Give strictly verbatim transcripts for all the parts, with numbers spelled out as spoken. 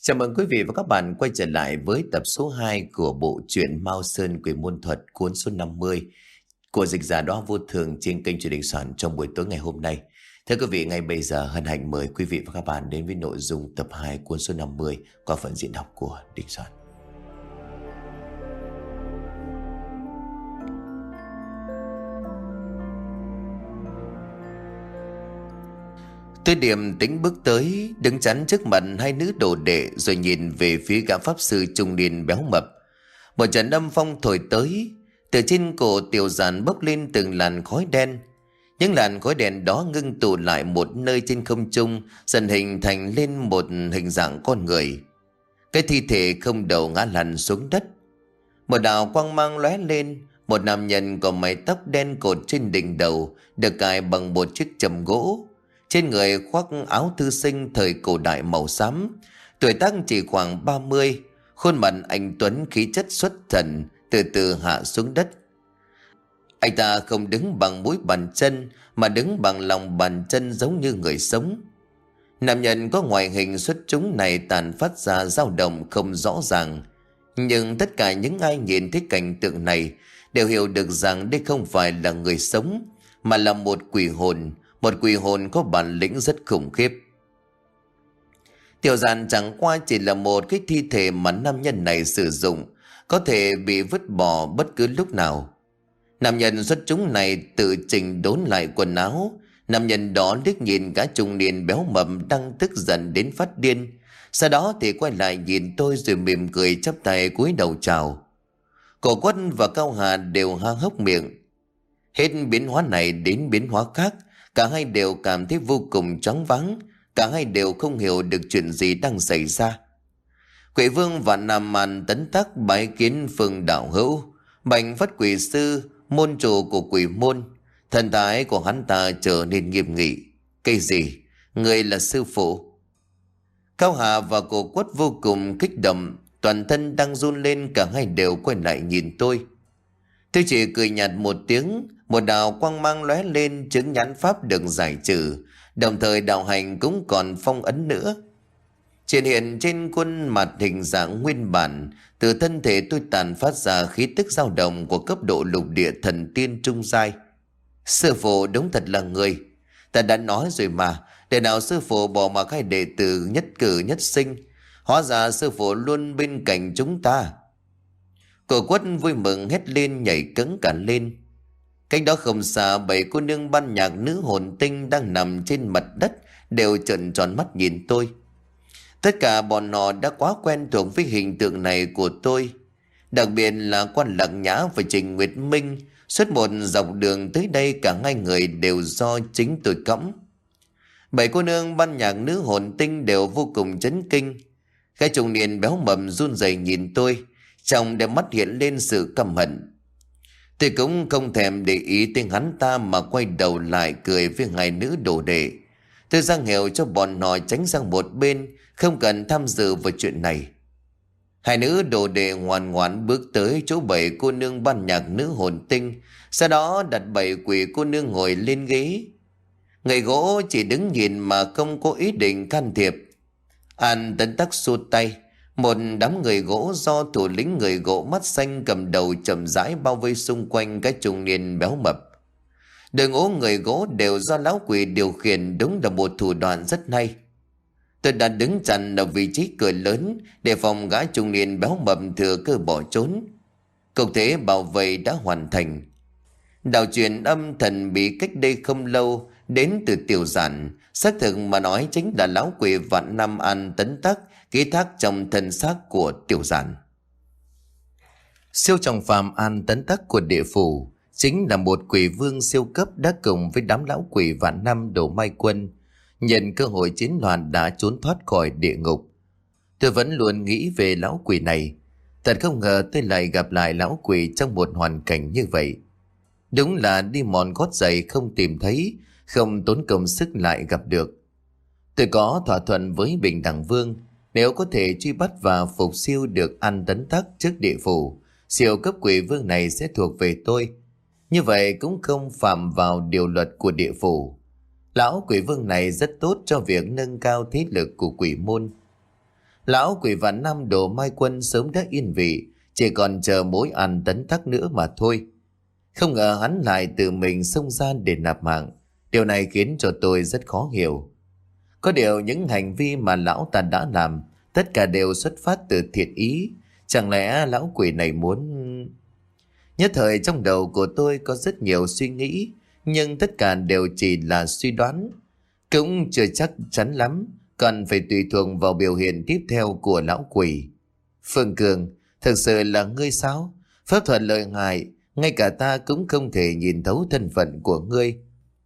Chào mừng quý vị và các bạn quay trở lại với tập số hai của bộ truyện Mao Sơn Quỷ Môn Thuật cuốn số năm mươi của dịch giả Đóa Vô Thường trên kênh truyền hình soạn trong buổi tối ngày hôm nay. Thưa quý vị, ngay bây giờ hân hạnh mời quý vị và các bạn đến với nội dung tập hai cuốn số năm mươi qua phần diễn đọc của Đình Soạn. Tôi điềm tĩnh bước tới, đứng chắn trước mặt hai nữ đồ đệ rồi nhìn về phía gã pháp sư trung niên béo mập. Một trận âm phong thổi tới, từ trên cổ Tiểu Giản bốc lên từng làn khói đen. Những làn khói đen đó ngưng tụ lại một nơi trên không trung, dần hình thành lên một hình dạng con người. Cái thi thể không đầu ngã lăn xuống đất. Một đạo quang mang lóe lên, một nam nhân có mái tóc đen cột trên đỉnh đầu, được cài bằng một chiếc chầm gỗ. Trên người khoác áo thư sinh thời cổ đại màu xám, tuổi tác chỉ khoảng ba mươi, khuôn mặt anh tuấn khí chất xuất thần, từ từ hạ xuống đất. Anh ta không đứng bằng mũi bàn chân, mà đứng bằng lòng bàn chân giống như người sống. Nam nhân có ngoại hình xuất chúng này tàn phát ra dao động không rõ ràng, nhưng tất cả những ai nhìn thấy cảnh tượng này đều hiểu được rằng đây không phải là người sống, mà là một quỷ hồn. Một quỷ hồn có bản lĩnh rất khủng khiếp. Tiểu Giản chẳng qua chỉ là một cái thi thể mà nam nhân này sử dụng, có thể bị vứt bỏ bất cứ lúc nào. Nam nhân xuất chúng này tự chỉnh đốn lại quần áo. Nam nhân đó liếc nhìn gã trung niên béo mập đang tức giận đến phát điên. Sau đó thì quay lại nhìn tôi rồi mỉm cười chắp tay cúi đầu chào. Cổ Quất và Cao Hà đều há hốc miệng. Hết biến hóa này đến biến hóa khác, cả hai đều cảm thấy vô cùng choáng váng. Cả hai đều không hiểu được chuyện gì đang xảy ra. Quỷ vương và Nam Man Tấn Tắc bái kiến Phương đạo hữu, bạch phát quỷ sư, môn chủ của quỷ môn. Thần thái của hắn ta trở nên nghiêm nghị. Cái gì? Người là sư phụ? Cao Hà và Cổ Quất vô cùng kích động, toàn thân đang run lên. Cả hai đều quay lại nhìn tôi. Tôi chỉ cười nhạt một tiếng. Một đạo quang mang lóe lên, chứng nhãn pháp được giải trừ, đồng thời đạo hành cũng còn phong ấn nữa. Hiện hiện trên khuôn mặt hình dạng nguyên bản, từ thân thể tôi tàn phát ra khí tức dao động của cấp độ lục địa thần tiên trung giai. Sư phụ đúng thật là người. Ta đã nói rồi mà, để nào sư phụ bỏ mặc hai đệ tử nhất cử nhất sinh. Hóa ra sư phụ luôn bên cạnh chúng ta. Cổ Quất vui mừng hét lên, nhảy cẫng cả lên. Cách đó không xa, bảy cô nương ban nhạc nữ hồn tinh đang nằm trên mặt đất đều trợn tròn mắt nhìn tôi. Tất cả bọn họ đã quá quen thuộc với hình tượng này của tôi, đặc biệt là Quan Lạc Nhã và Trình Nguyệt Minh. Suốt một dọc đường tới đây, cả hai người đều do chính tôi cõng. Bảy cô nương ban nhạc nữ hồn tinh đều vô cùng chấn kinh. Cái trung niên béo mập run rẩy nhìn tôi, trong đôi mắt hiện lên sự căm hận. Tôi cũng không thèm để ý tiếng hắn ta mà quay đầu lại cười với hai nữ đồ đệ. Tôi ra hiệu cho bọn họ tránh sang một bên, không cần tham dự vào chuyện này. Hai nữ đồ đệ ngoan ngoãn bước tới chỗ bảy cô nương ban nhạc nữ hồn tinh, sau đó đặt bảy quỷ cô nương ngồi lên ghế. Người gỗ chỉ đứng nhìn mà không có ý định can thiệp. An Tấn Tắc xua tay. Một đám người gỗ do thủ lĩnh người gỗ mắt xanh cầm đầu chậm rãi bao vây xung quanh cái trung niên béo mập. Đội ngũ người gỗ đều do lão quỷ điều khiển, đúng là một thủ đoạn rất hay. Tôi đã đứng chặn ở vị trí cửa lớn để phòng gã trung niên béo mập thừa cơ bỏ trốn. Công thế bảo vệ đã hoàn thành. Đạo truyền âm thần bí cách đây không lâu đến từ Tiểu Giản, xác thực mà nói chính là lão quỷ Vạn Nam An Tấn Tắc ký thác trong thân xác của Tiểu Giản. Siêu trọng phàm An Tấn Tắc của địa phủ chính là một quỷ vương siêu cấp đã cùng với đám lão quỷ Vạn Năm đổ mai quân, nhận cơ hội chiến loạn đã trốn thoát khỏi địa ngục. Tôi vẫn luôn nghĩ về lão quỷ này. Thật không ngờ tôi lại gặp lại lão quỷ trong một hoàn cảnh như vậy. Đúng là đi mòn gót giày không tìm thấy, không tốn công sức lại gặp được. Tôi có thỏa thuận với Bình Đẳng Vương, nếu có thể truy bắt và phục siêu được An Tấn Tắc trước địa phủ, siêu cấp quỷ vương này sẽ thuộc về tôi. Như vậy cũng không phạm vào điều luật của địa phủ. Lão quỷ vương này rất tốt cho việc nâng cao thế lực của quỷ môn. Lão quỷ vạn năm Đồ Mai Quân sớm đã yên vị, chỉ còn chờ mối ăn Tấn Tắc nữa mà thôi. Không ngờ hắn lại tự mình xông ra để nạp mạng. Điều này khiến cho tôi rất khó hiểu. Có điều những hành vi mà lão ta đã làm, tất cả đều xuất phát từ thiện ý. Chẳng lẽ lão quỷ này muốn... Nhất thời trong đầu của tôi có rất nhiều suy nghĩ, nhưng tất cả đều chỉ là suy đoán. Cũng chưa chắc chắn lắm, cần phải tùy thuộc vào biểu hiện tiếp theo của lão quỷ. Phương Cường, thực sự là ngươi sao? Pháp thuật lợi hại, ngay cả ta cũng không thể nhìn thấu thân phận của ngươi.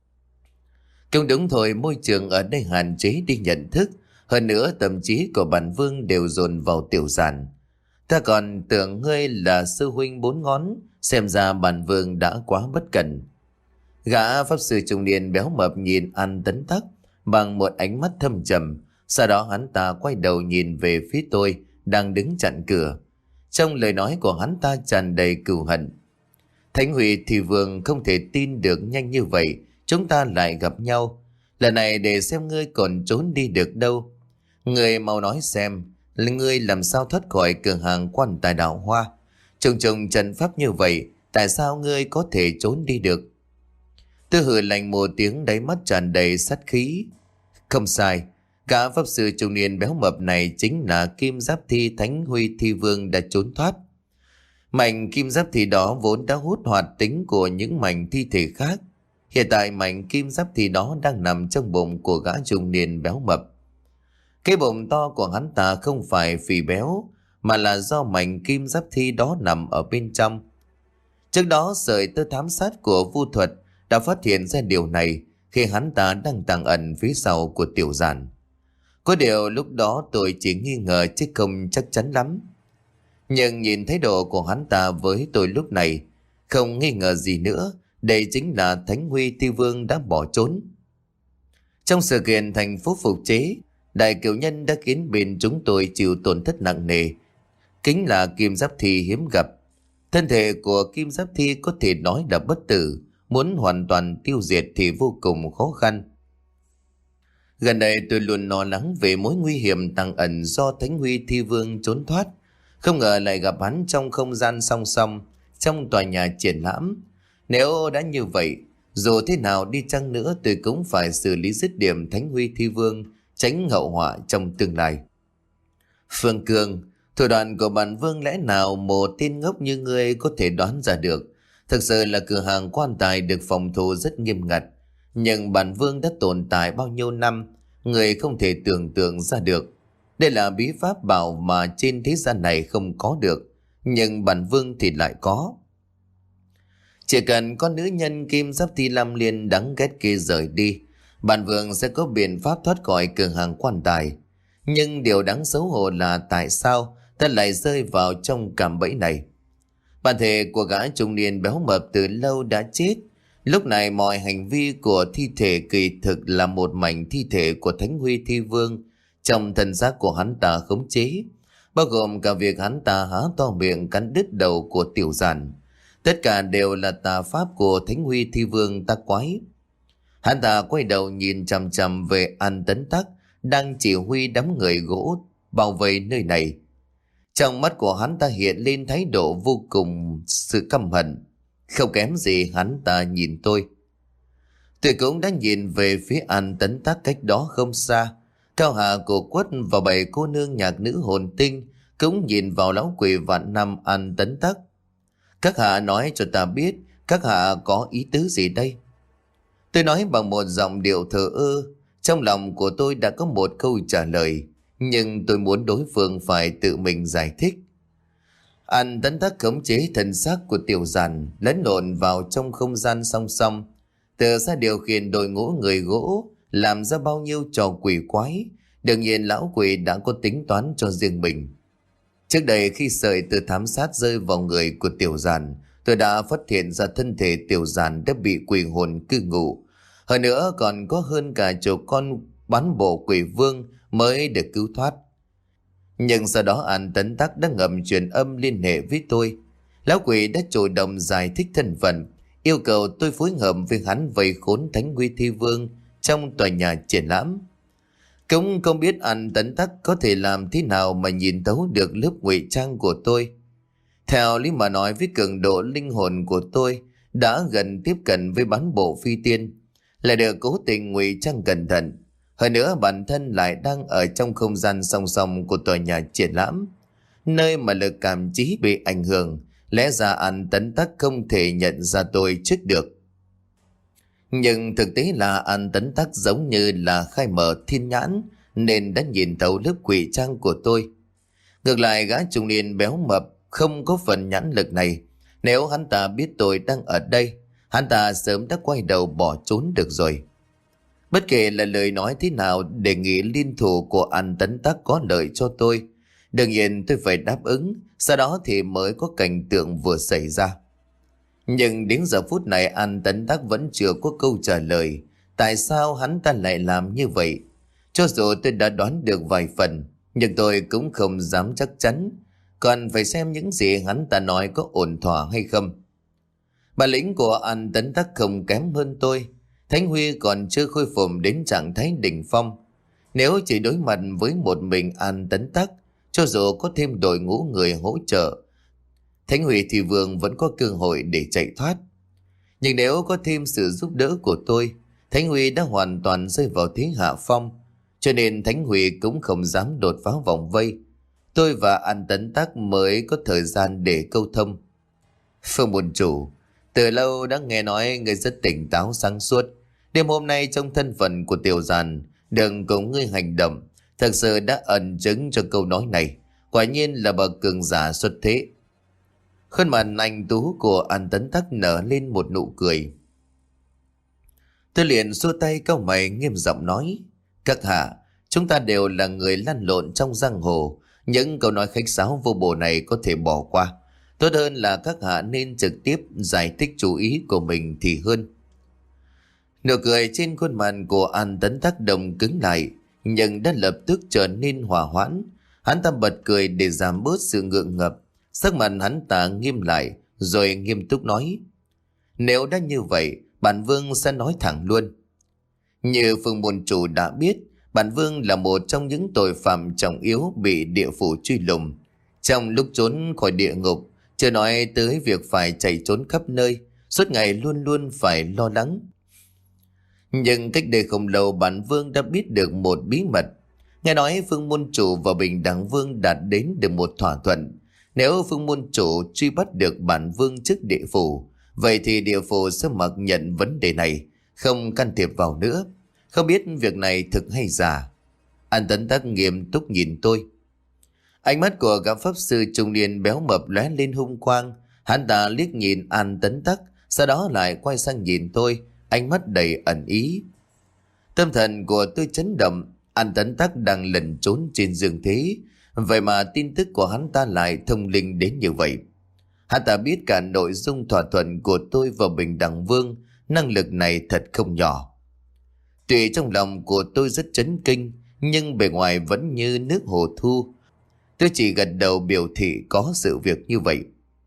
Cũng đúng thôi, môi trường ở đây hạn chế đi nhận thức. Hơn nữa tâm trí của bản vương đều dồn vào Tiểu Giản. Ta còn tưởng ngươi là sư huynh bốn ngón, xem ra bản vương đã quá bất cẩn. Gã pháp sư trung niên béo mập nhìn An Tấn Tắc bằng một ánh mắt thâm trầm. Sau đó hắn ta quay đầu nhìn về phía tôi đang đứng chặn cửa. Trong lời nói của hắn ta tràn đầy cừu hận. Thánh Huy thì vương không thể tin được nhanh như vậy chúng ta lại gặp nhau. Lần này để xem ngươi còn trốn đi được đâu. Ngươi mau nói xem là ngươi làm sao thoát khỏi cửa hàng Quan Tài Đào Hoa. Trùng trùng trận pháp như vậy, tại sao ngươi có thể trốn đi được? Tôi hừ lạnh một tiếng, đáy mắt tràn đầy sát khí. Không sai, cả pháp sư trung niên béo mập này chính là Kim Giáp Thi Thánh Huy Thi Vương đã trốn thoát. Mảnh kim giáp thi đó vốn đã hút hoạt tính của những mảnh thi thể khác. Hiện tại mảnh kim giáp thi đó đang nằm trong bụng của gã trung niên béo mập. Cái bụng to của hắn ta không phải phì béo, mà là do mảnh kim giáp thi đó nằm ở bên trong. Trước đó sợi tơ thám sát của Vu Thuật đã phát hiện ra điều này khi hắn ta đang tàng ẩn phía sau của Tiểu Giản. Có điều lúc đó tôi chỉ nghi ngờ chứ không chắc chắn lắm. Nhưng nhìn thái độ của hắn ta với tôi lúc này, không nghi ngờ gì nữa, đây chính là Thánh Huy Thi Vương đã bỏ trốn. Trong sự kiện thành phố phục chế, đại cửu nhân đã khiến bên chúng tôi chịu tổn thất nặng nề. Kính là Kim Giáp Thi hiếm gặp. Thân thể của Kim Giáp Thi có thể nói là bất tử, muốn hoàn toàn tiêu diệt thì vô cùng khó khăn. Gần đây tôi luôn lo lắng về mối nguy hiểm tàng ẩn do Thánh Huy Thi Vương trốn thoát. Không ngờ lại gặp hắn trong không gian song song, trong tòa nhà triển lãm. Nếu đã như vậy, dù thế nào đi chăng nữa tôi cũng phải xử lý dứt điểm Thánh Huy Thi Vương, tránh hậu họa trong tương lai. Phương Cường, thủ đoạn của bản vương lẽ nào một tên ngốc như ngươi có thể đoán ra được? Thực sự là cửa hàng quan tài được phòng thủ rất nghiêm ngặt, nhưng bản vương đã tồn tại bao nhiêu năm, người không thể tưởng tượng ra được. Đây là bí pháp bảo mà trên thế gian này không có được, nhưng bản vương thì lại có. Chỉ cần con nữ nhân Kim Giáp Thi Lam Liên đáng ghét kia rời đi, bản vương sẽ có biện pháp thoát khỏi cửa hàng quan tài. Nhưng điều đáng xấu hổ là tại sao ta lại rơi vào trong cạm bẫy này? Bản thể của gã trung niên béo mập từ lâu đã chết. Lúc này mọi hành vi của thi thể kỳ thực là một mảnh thi thể của Thánh Huy Thi Vương trong thân xác của hắn ta khống chế, bao gồm cả việc hắn ta há to miệng cắn đứt đầu của Tiểu Giản. Tất cả đều là tà pháp của Thánh Huy Thi Vương ta quái. Hắn ta quay đầu nhìn chằm chằm về An Tấn Tắc đang chỉ huy đám người gỗ bảo vệ nơi này. Trong mắt của hắn ta hiện lên thái độ vô cùng sự căm hận. Không kém gì hắn ta nhìn tôi. Tôi cũng đã nhìn về phía An Tấn Tắc cách đó không xa. Cao Hạ của Quất và bảy cô nương nhạc nữ hồn tinh cũng nhìn vào lão quỷ vạn năm An Tấn Tắc. Các hạ nói cho ta biết các hạ có ý tứ gì đây? Tôi nói bằng một giọng điệu thờ ơ. Trong lòng của tôi đã có một câu trả lời, nhưng tôi muốn đối phương phải tự mình giải thích. An Tấn Tắc khống chế thân xác của Tiểu Giản lẫn lộn vào trong không gian song song, từ xa điều khiển đội ngũ người gỗ, làm ra bao nhiêu trò quỷ quái. Đương nhiên lão quỷ đã có tính toán cho riêng mình. Trước đây khi sợi từ thám sát rơi vào người của Tiểu Giản, tôi đã phát hiện ra thân thể Tiểu Giản đã bị quỷ hồn cư ngụ. Hơn nữa còn có hơn cả chục con bán bộ quỷ vương mới được cứu thoát. Nhưng sau đó An Tấn Tắc đã ngầm truyền âm liên hệ với tôi. Lão quỷ đã chủ động giải thích thân phận, yêu cầu tôi phối hợp với hắn vây khốn Thánh Huy Thi Vương trong tòa nhà triển lãm. Cũng không biết anh Tấn Tắc có thể làm thế nào mà nhìn thấu được lớp ngụy trang của tôi. Theo lý mà nói, với cường độ linh hồn của tôi đã gần tiếp cận với bán bộ phi tiên, lại được cố tình ngụy trang cẩn thận. Hơn nữa bản thân lại đang ở trong không gian song song của tòa nhà triển lãm, nơi mà lực cảm trí bị ảnh hưởng. Lẽ ra anh Tấn Tắc không thể nhận ra tôi trước được. Nhưng thực tế là anh Tấn Tắc giống như là khai mở thiên nhãn, nên đã nhìn thấu lớp ngụy trang của tôi. Ngược lại, gã trung niên béo mập không có phần nhãn lực này. Nếu hắn ta biết tôi đang ở đây, hắn ta sớm đã quay đầu bỏ trốn được rồi. Bất kể là lời nói thế nào, đề nghị liên thủ của anh Tấn Tắc có lợi cho tôi, đương nhiên tôi phải đáp ứng. Sau đó thì mới có cảnh tượng vừa xảy ra. Nhưng đến giờ phút này anh Tấn Tắc vẫn chưa có câu trả lời. Tại sao hắn ta lại làm như vậy? Cho dù tôi đã đoán được vài phần, nhưng tôi cũng không dám chắc chắn. Còn phải xem những gì hắn ta nói có ổn thỏa hay không. Bản lĩnh của anh Tấn Tắc không kém hơn tôi. Thánh Huy còn chưa khôi phục đến trạng thái đỉnh phong. Nếu chỉ đối mặt với một mình anh Tấn Tắc, cho dù có thêm đội ngũ người hỗ trợ, Thánh Huy thì Vương vẫn có cơ hội để chạy thoát. Nhưng nếu có thêm sự giúp đỡ của tôi, Thánh Huy đã hoàn toàn rơi vào thế hạ phong. Cho nên Thánh Huy cũng không dám đột phá vòng vây. Tôi và anh Tấn Tắc mới có thời gian để câu thông. Phương môn chủ, từ lâu đã nghe nói người rất tỉnh táo sáng suốt. Đêm hôm nay trong thân phận của tiểu giàn, đừng cùng ngươi hành động, thật sự đã ẩn chứng cho câu nói này. Quả nhiên là bậc cường giả xuất thế. Khuôn mặt anh tú của anh Tấn Tắc nở lên một nụ cười. Tôi liền xua tay cau mày nghiêm giọng nói: các hạ, chúng ta đều là người lăn lộn trong giang hồ. Những câu nói khách sáo vô bổ này có thể bỏ qua. Tốt hơn là các hạ nên trực tiếp giải thích chủ ý của mình thì hơn. Nụ cười trên khuôn mặt của anh Tấn Tắc đồng cứng lại, nhưng đã lập tức trở nên hòa hoãn. Hắn ta bật cười để giảm bớt sự ngượng ngập. Sắc mặt hắn ta nghiêm lại, rồi nghiêm túc nói: nếu đã như vậy, bản vương sẽ nói thẳng luôn. Như Phương môn chủ đã biết, bản vương là một trong những tội phạm trọng yếu bị địa phủ truy lùng. Trong lúc trốn khỏi địa ngục, chưa nói tới việc phải chạy trốn khắp nơi, suốt ngày luôn luôn phải lo lắng. Nhưng cách đây không lâu, bản vương đã biết được một bí mật. Nghe nói Phương môn chủ và Bình Đẳng Vương đạt đến được một thỏa thuận. Nếu Phương môn chủ truy bắt được bản vương trước địa phủ, vậy thì địa phủ sẽ mặc nhận vấn đề này, không can thiệp vào nữa. Không biết việc này thực hay giả? Anh Tấn Tắc nghiêm túc nhìn tôi. Ánh mắt của gã pháp sư trung niên béo mập lóe lên hung quang. Hắn ta liếc nhìn An Tấn Tắc, sau đó lại quay sang nhìn tôi, ánh mắt đầy ẩn ý. Tâm thần của tôi chấn động. An Tấn Tắc đang lẩn trốn trên giường thế, vậy mà tin tức của hắn ta lại thông linh đến như vậy. Hắn ta biết cả nội dung thỏa thuận của tôi và Bình Đẳng Vương. Năng lực này thật không nhỏ. Tuy trong lòng của tôi rất chấn kinh, nhưng bề ngoài vẫn như nước hồ thu. Tôi chỉ gật đầu biểu thị có sự việc như vậy.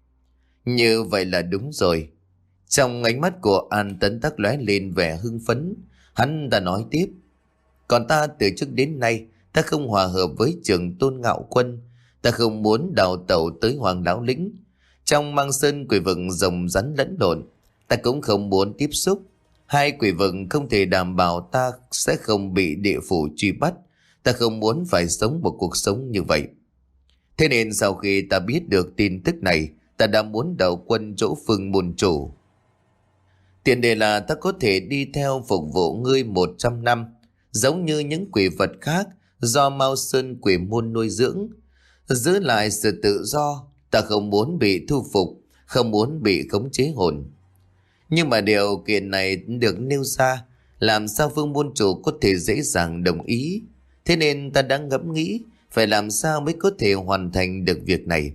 Như vậy là đúng rồi. Trong ánh mắt của An Tấn Tắc lóe lên vẻ hưng phấn. Hắn ta nói tiếp: còn ta từ trước đến nay, ta không hòa hợp với Trường Tôn Ngạo Quân. Ta không muốn đào tẩu tới Hoàng Lão Lĩnh. Trong Mang Sơn quỷ vực rồng rắn lẫn lộn, ta cũng không muốn tiếp xúc. Hai quỷ vực không thể đảm bảo ta sẽ không bị địa phủ truy bắt. Ta không muốn phải sống một cuộc sống như vậy. Thế nên sau khi ta biết được tin tức này, ta đã muốn đầu quân chỗ Phương môn chủ. Tiền đề là ta có thể đi theo phục vụ ngươi một trăm năm, giống như những quỷ vật khác do Mao Sơn quỷ môn nuôi dưỡng. Giữ lại sự tự do, ta không muốn bị thu phục, không muốn bị khống chế hồn. Nhưng mà điều kiện này được nêu ra, làm sao Phương môn chủ có thể dễ dàng đồng ý? Thế nên ta đã ngẫm nghĩ phải làm sao mới có thể hoàn thành được việc này.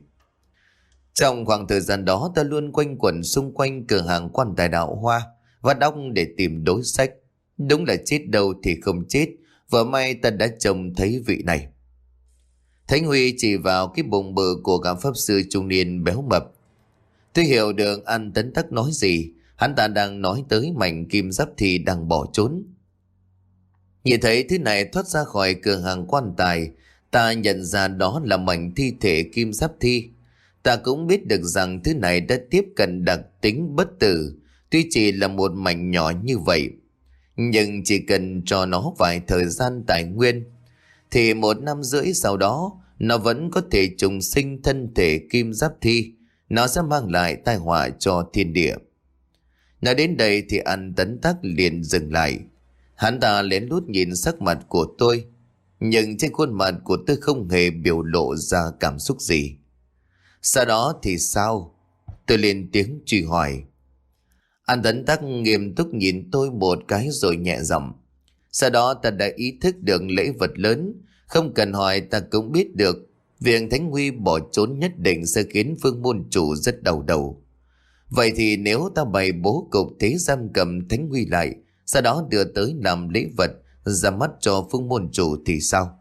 Trong khoảng thời gian đó, ta luôn quanh quẩn xung quanh cửa hàng Quan Tài Đạo Hoa và đọc để tìm đối sách. Đúng là chết đâu thì không chết, vừa may ta đã trông thấy vị này. Thánh Huy chỉ vào cái bụng bự của gã pháp sư trung niên béo mập. Tôi hiểu được An Tấn Tắc nói gì. Hắn ta đang nói tới mảnh kim giáp thì đang bỏ trốn. Nhìn thấy thứ này thoát ra khỏi cửa hàng quan tài, ta nhận ra đó là mảnh thi thể kim giáp thi. Ta cũng biết được rằng thứ này đã tiếp cận đặc tính bất tử, tuy chỉ là một mảnh nhỏ như vậy. Nhưng chỉ cần cho nó vài thời gian tài nguyên, thì một năm rưỡi sau đó, nó vẫn có thể trùng sinh thân thể kim giáp thi. Nó sẽ mang lại tai họa cho thiên địa. Nói đến đây thì anh Tấn Tắc liền dừng lại. Hắn ta lén lút nhìn sắc mặt của tôi, nhưng trên khuôn mặt của tôi không hề biểu lộ ra cảm xúc gì. Sau đó thì sao? Tôi lên tiếng truy hỏi. Anh Tấn Tắc nghiêm túc nhìn tôi một cái rồi nhẹ giọng. Sau đó ta đã ý thức được lễ vật lớn. Không cần hỏi ta cũng biết được việc Thánh Huy bỏ trốn nhất định sẽ khiến Phương môn chủ rất đau đầu. Vậy thì nếu ta bày bố cục thế giam cầm Thánh Huy lại, sau đó đưa tới làm lễ vật ra mắt cho Phương môn chủ thì sao?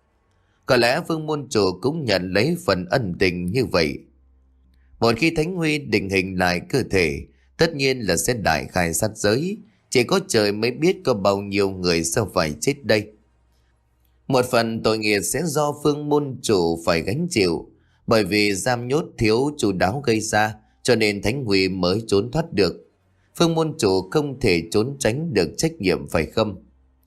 Có lẽ Phương môn chủ cũng nhận lấy phần ân tình như vậy. Một khi Thánh Huy định hình lại cơ thể, tất nhiên là sẽ đại khai sát giới. Chỉ có trời mới biết có bao nhiêu người sẽ phải chết đây. Một phần tội nghiệp sẽ do Phương môn chủ phải gánh chịu, bởi vì giam nhốt thiếu chu đáo gây ra, cho nên Thánh Huy mới trốn thoát được. Phương môn chủ không thể trốn tránh được trách nhiệm phải không?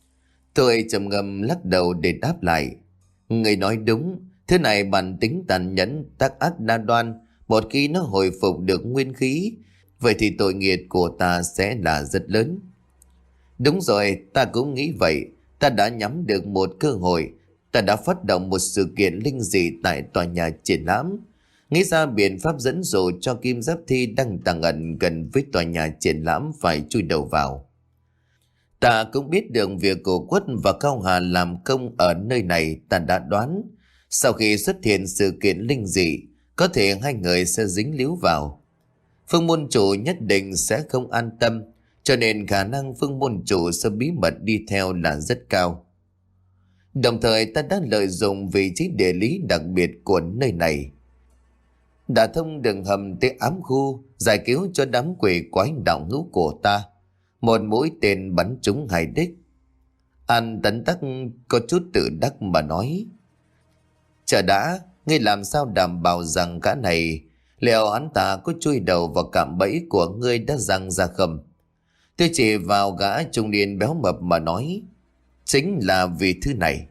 Tôi trầm ngâm lắc đầu để đáp lại. Người nói đúng, thứ này bản tính tàn nhẫn, tác ác đa đoan. Một khi nó hồi phục được nguyên khí, vậy thì tội nghiệp của ta sẽ là rất lớn. Đúng rồi, ta cũng nghĩ vậy. Ta đã nhắm được một cơ hội. Ta đã phát động một sự kiện linh dị tại tòa nhà triển lãm, nghĩ ra biện pháp dẫn dụ cho kim giáp thi đang tàng ẩn gần với tòa nhà triển lãm phải chui đầu vào. Ta cũng biết được việc cổ Quất và Cao Hà làm công ở nơi này. Ta đã đoán sau khi xuất hiện sự kiện linh dị, có thể hai người sẽ dính líu vào. Phương môn chủ nhất định sẽ không an tâm, cho nên khả năng Phương môn chủ sẽ bí mật đi theo là rất cao. Đồng thời ta đã lợi dụng vị trí địa lý đặc biệt của nơi này, đã thông đường hầm tới ám khu, giải cứu cho đám quỷ quái đạo hữu của ta. Một mũi tên bắn trúng hai đích. An Tấn Tắc có chút tự đắc mà nói. Chờ đã, ngươi làm sao đảm bảo rằng cả này liệu hắn ta có chui đầu vào cạm bẫy của ngươi đã răng ra không? Tôi chỉ vào gã trung niên béo mập mà nói. Chính là vì thứ này.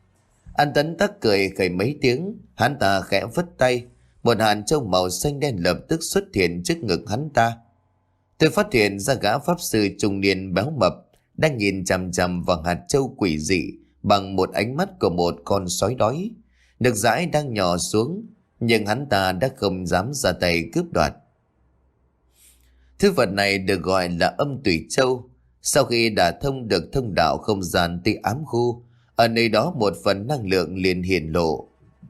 An Tấn Tắc cười khẩy mấy tiếng. Hắn ta khẽ vất tay, một hạt châu màu xanh đen lập tức xuất hiện trước ngực hắn ta. Tôi phát hiện ra gã pháp sư trung niên béo mập đang nhìn chằm chằm vào hạt châu quỷ dị bằng một ánh mắt của một con sói đói. Nước dãi đang nhỏ xuống, nhưng hắn ta đã không dám ra tay cướp đoạt. Thứ vật này được gọi là âm tủy châu. Sau khi đã thông được thông đạo không gian tới ám khu, ở nơi đó một phần năng lượng liền hiển lộ.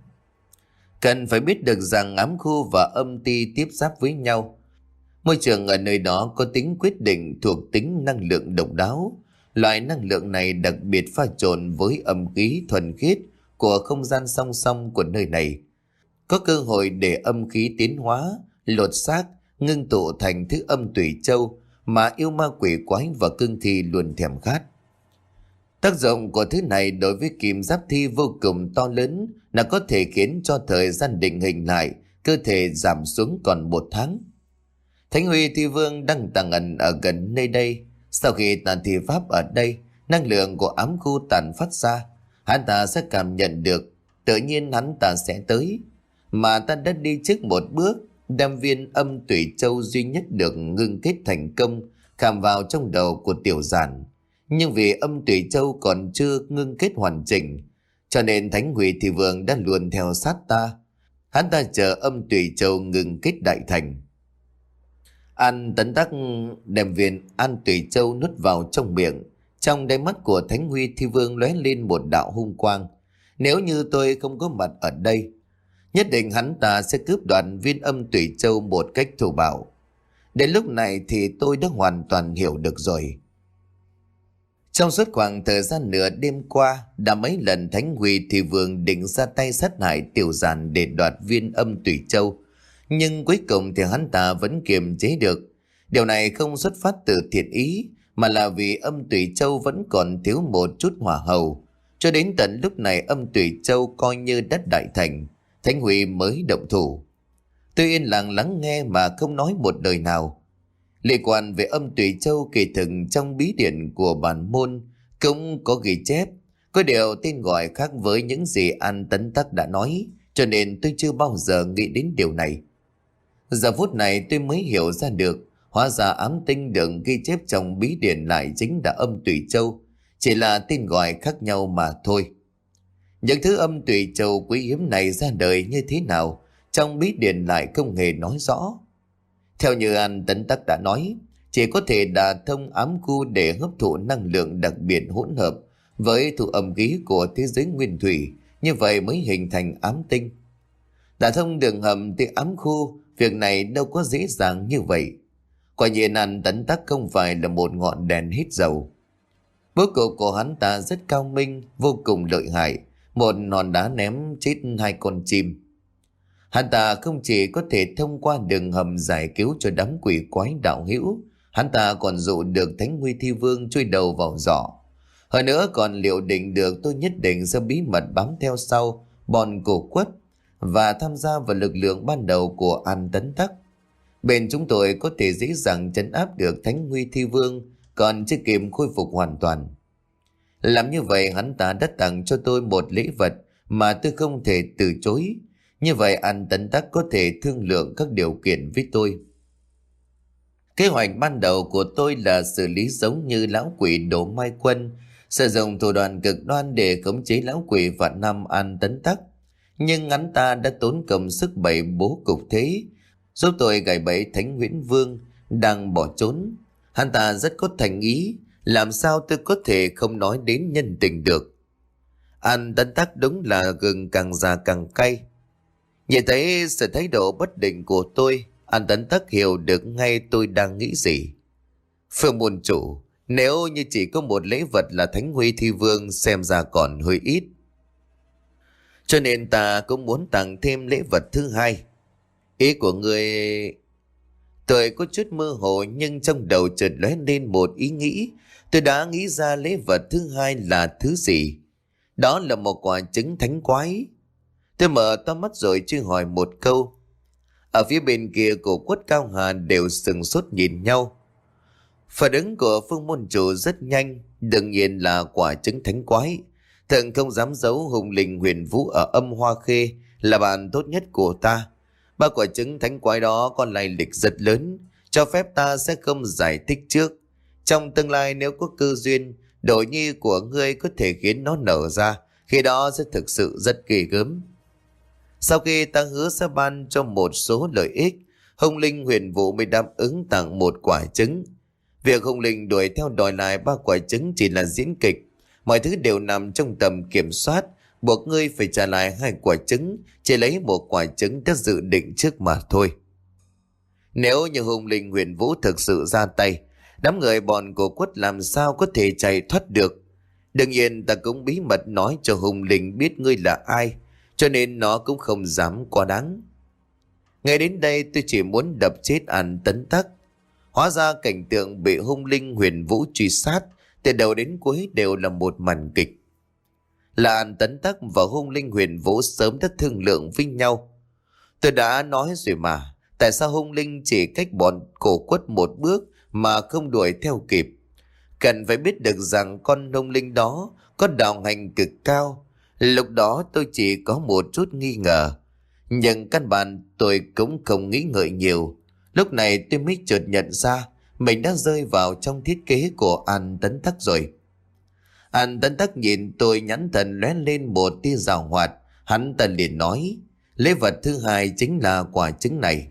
Cần phải biết được rằng ám khu và âm ti tiếp giáp với nhau. Môi trường ở nơi đó có tính quyết định thuộc tính năng lượng độc đáo. Loại năng lượng này đặc biệt pha trộn với âm khí thuần khiết của không gian song song của nơi này, có cơ hội để âm khí tiến hóa, lột xác, ngưng tụ thành thứ âm tủy châu mà yêu ma quỷ quái và cương thi luôn thèm khát. Tác dụng của thứ này đối với kim giáp thi vô cùng to lớn, là có thể khiến cho thời gian định hình lại cơ thể giảm xuống còn một tháng. Thánh Huy Thi Vương đang tàng ẩn ở gần nơi đây. Sau khi tàn thi pháp ở đây, năng lượng của ám khu tàn phát ra, hắn ta sẽ cảm nhận được, tự nhiên hắn ta sẽ tới. Mà ta đã đi trước một bước, đem viên âm tủy châu duy nhất được ngưng kết thành công khảm vào trong đầu của tiểu giản. Nhưng vì âm tủy châu còn chưa ngưng kết hoàn chỉnh, cho nên Thánh Huy Thi Vương đã luôn theo sát ta. Hắn ta chờ âm tủy châu ngưng kết đại thành. An Tấn Tắc đem viên an tủy châu nuốt vào trong miệng. Trong đáy mắt của Thánh Huy Thi Vương lóe lên một đạo hung quang. Nếu như tôi không có mặt ở đây, nhất định hắn ta sẽ cướp đoạt viên âm tủy châu một cách thô bạo. Đến lúc này thì tôi đã hoàn toàn hiểu được rồi. Trong suốt khoảng thời gian nửa đêm qua, đã mấy lần Thánh Huy Thi Vương định ra tay sát hại tiểu giản để đoạt viên âm tủy châu, nhưng cuối cùng thì hắn ta vẫn kiềm chế được. Điều này không xuất phát từ thiện ý, mà là vì âm Tùy Châu vẫn còn thiếu một chút hỏa hầu. Cho đến tận lúc này âm Tùy Châu coi như đất đại thành, Thánh Huy mới động thủ. Tôi yên lặng lắng nghe mà không nói một lời nào. Liên quan về âm Tùy Châu kỳ thực trong bí điển của bản môn cũng có ghi chép, có điều tên gọi khác với những gì An Tấn Tắc đã nói, cho nên tôi chưa bao giờ nghĩ đến điều này. Giờ phút này tôi mới hiểu ra được, hóa ra ám tinh được ghi chép trong bí điển lại chính là âm Tùy Châu, chỉ là tên gọi khác nhau mà thôi. Những thứ âm Tùy Châu quý hiếm này ra đời như thế nào, trong bí điển lại không hề nói rõ. Theo như An Tấn Tắc đã nói, chỉ có thể đả thông ám khu để hấp thụ năng lượng đặc biệt hỗn hợp với thụ âm khí của thế giới nguyên thủy, như vậy mới hình thành ám tinh. Đả thông đường hầm tới ám khu, việc này đâu có dễ dàng như vậy. Quả nhiên An Tấn Tắc không phải là một ngọn đèn hít dầu. Bố cục của hắn ta rất cao minh, vô cùng lợi hại, một hòn đá ném chết hai con chim. Hắn ta không chỉ có thể thông qua đường hầm giải cứu cho đám quỷ quái đạo hữu, hắn ta còn dụ được Thánh Huy Thi Vương chui đầu vào giỏ. Hơn nữa còn liệu định được tôi nhất định sẽ bí mật bám theo sau bọn cổ quất và tham gia vào lực lượng ban đầu của An Tấn Tắc. Bên chúng tôi có thể dễ dàng trấn áp được Thánh Huy Thi Vương, còn chưa kịp khôi phục hoàn toàn. Làm như vậy hắn ta đã tặng cho tôi một lễ vật mà tôi không thể từ chối. Như vậy An Tấn Tắc có thể thương lượng các điều kiện với tôi. Kế hoạch ban đầu của tôi là xử lý giống như lão quỷ Đỗ Mai Quân, sử dụng thủ đoạn cực đoan để khống chế lão quỷ vạn năm An Tấn Tắc. Nhưng hắn ta đã tốn công sức bày bố cục thế, giúp tôi gài bẫy Thánh Huyễn Vương đang bỏ trốn. Hắn ta rất có thành ý, làm sao tôi có thể không nói đến nhân tình được. An Tấn Tắc đúng là gừng càng già càng cay. Nhìn thấy sự thái độ bất định của tôi, An Tấn Tắc hiểu được ngay tôi đang nghĩ gì. Phương môn chủ, nếu như chỉ có một lễ vật là Thánh Huy Thi Vương xem ra còn hơi ít. Cho nên ta cũng muốn tặng thêm lễ vật thứ hai. Ý của người... Tôi có chút mơ hồ nhưng trong đầu chợt lóe lên một ý nghĩ. Tôi đã nghĩ ra lễ vật thứ hai là thứ gì. Đó là một quả trứng thánh quái. Tôi mở to mắt rồi truy hỏi một câu. Ở phía bên kia của Quất Cao Hà đều sừng sốt nhìn nhau. Phản ứng của Phương môn chủ rất nhanh, đương nhiên là quả trứng thánh quái. Thần không dám giấu hùng linh huyền vũ ở âm Hoa Khê là bạn tốt nhất của ta. Ba quả trứng thánh quái đó có lai lịch rất lớn, cho phép ta sẽ không giải thích trước. Trong tương lai nếu có cơ duyên, đổi nhi của ngươi có thể khiến nó nở ra, khi đó sẽ thực sự rất ghê gớm. Sau khi ta hứa sẽ ban cho một số lợi ích, hùng linh huyền vũ mới đáp ứng tặng một quả trứng. Việc hùng linh đuổi theo đòi lại ba quả trứng chỉ là diễn kịch. Mọi thứ đều nằm trong tầm kiểm soát, buộc ngươi phải trả lại hai quả trứng, chỉ lấy một quả trứng đã dự định trước mà thôi. Nếu như hùng linh huyền vũ thực sự ra tay, đám người bọn của Quất làm sao có thể chạy thoát được. Đương nhiên ta cũng bí mật nói cho hùng linh biết ngươi là ai, cho nên nó cũng không dám quá đáng. Ngay đến đây tôi chỉ muốn đập chết An Tấn Tắc. Hóa ra cảnh tượng bị hung linh huyền vũ truy sát từ đầu đến cuối đều là một màn kịch. Là An Tấn Tắc và hung linh huyền vũ sớm đã thương lượng với nhau. Tôi đã nói rồi mà, tại sao hung linh chỉ cách bọn cổ Quất một bước mà không đuổi theo kịp. Cần phải biết được rằng con hung linh đó có đạo hành cực cao. Lúc đó tôi chỉ có một chút nghi ngờ, nhưng căn bản tôi cũng không nghĩ ngợi nhiều. Lúc này tôi mới chợt nhận ra mình đã rơi vào trong thiết kế của An Tấn Tắc rồi. An Tấn Tắc nhìn tôi nhãn thần lóe lên một tia giảo hoạt. Hắn ta liền nói, lễ vật thứ hai chính là quả trứng này.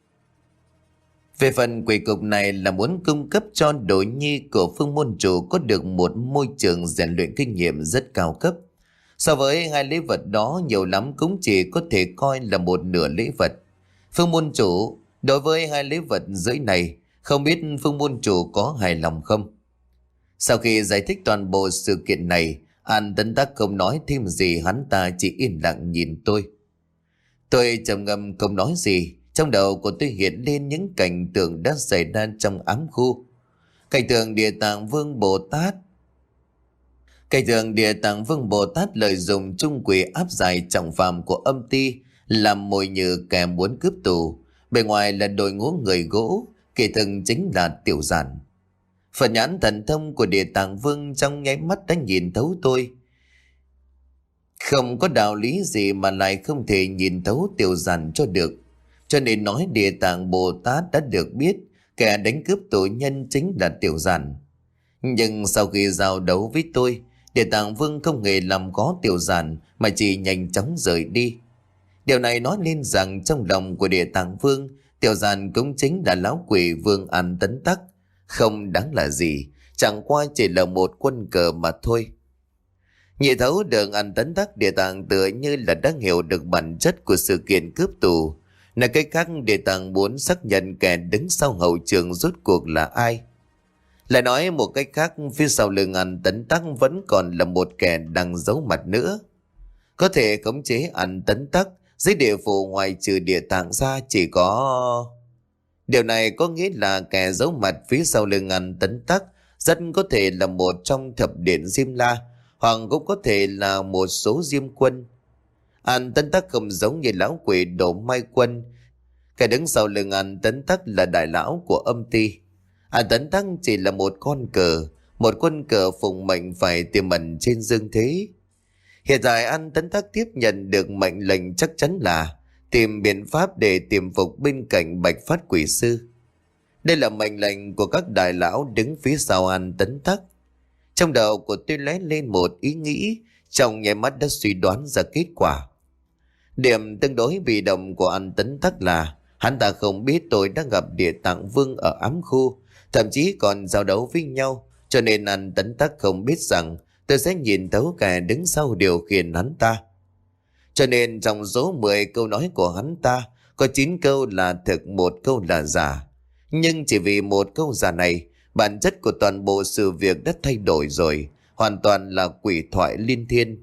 Về phần quỷ cục này là muốn cung cấp cho đội nhi của Phương môn chủ có được một môi trường rèn luyện kinh nghiệm rất cao cấp. So với hai lễ vật đó, nhiều lắm cũng chỉ có thể coi là một nửa lễ vật. Phương môn chủ, đối với hai lễ vật dưới này, không biết Phương môn chủ có hài lòng không? Sau khi giải thích toàn bộ sự kiện này, An Tấn Tắc không nói thêm gì, hắn ta chỉ yên lặng nhìn tôi. Tôi trầm ngâm không nói gì, trong đầu của tôi hiện lên những cảnh tượng đã xảy ra trong ám khu. Cảnh tượng Địa Tạng Vương Bồ Tát Cảnh tượng Địa Tạng Vương Bồ Tát lợi dụng trung quỷ áp giải trọng phạm của âm ty, làm mồi nhử kẻ muốn cướp tù. Bề ngoài là đội ngũ người gỗ, kỳ thực chính là Tiểu Giản. Phật nhãn thần thông của Địa Tạng Vương trong nháy mắt đã nhìn thấu tôi. Không có đạo lý gì mà lại không thể nhìn thấu Tiểu Giản cho được. Cho nên nói Địa Tạng Bồ Tát đã được biết kẻ đánh cướp tù nhân chính là Tiểu Giản. Nhưng sau khi giao đấu với tôi, Địa Tạng Vương không hề làm có Tiểu Giản mà chỉ nhanh chóng rời đi. Điều này nói lên rằng trong lòng của Địa Tạng Vương, Tiểu Giản cũng chính là lão quỷ Vương An Tấn Tắc, không đáng là gì, chẳng qua chỉ là một quân cờ mà thôi. Nhìn thấu được An Tấn Tắc, Địa Tạng tựa như là đã hiểu được bản chất của sự kiện cướp tù. Là cái khác, Địa Tạng muốn xác nhận kẻ đứng sau hậu trường rốt cuộc là ai. Lại nói một cách khác, phía sau lưng An Tấn Tắc vẫn còn là một kẻ đang giấu mặt nữa. Có thể khống chế An Tấn Tắc, dưới địa phủ ngoài trừ Địa Tạng ra chỉ có... Điều này có nghĩa là kẻ giấu mặt phía sau lưng An Tấn Tắc rất có thể là một trong thập điện Diêm La, hoặc cũng có thể là một số Diêm Quân. An Tấn Tắc không giống như lão quỷ Đổ Mai Quân. Kẻ đứng sau lưng An Tấn Tắc là đại lão của âm ty. An Tấn Tắc chỉ là một con cờ, một quân cờ phụng mệnh phải tiềm ẩn trên dương thế. Hiện tại An Tấn Tắc tiếp nhận được mệnh lệnh chắc chắn là tìm biện pháp để tiềm phục bên cạnh Bạch Phát Quỷ Sư. Đây là mệnh lệnh của các đại lão đứng phía sau An Tấn Tắc. Trong đầu của tôi lóe lên một ý nghĩ, trong nháy mắt đã suy đoán ra kết quả. Điểm tương đối bị động của An Tấn Tắc là hắn ta không biết tôi đã gặp Địa Tạng Vương ở ám khu, thậm chí còn giao đấu với nhau, cho nên An Tấn Tắc không biết rằng tôi sẽ nhìn thấu kẻ đứng sau điều khiển hắn ta. Cho nên trong số mười câu nói của hắn ta, có chín câu là thực, một câu là giả. Nhưng chỉ vì một câu giả này, bản chất của toàn bộ sự việc đã thay đổi rồi, hoàn toàn là quỷ thoại liên thiên.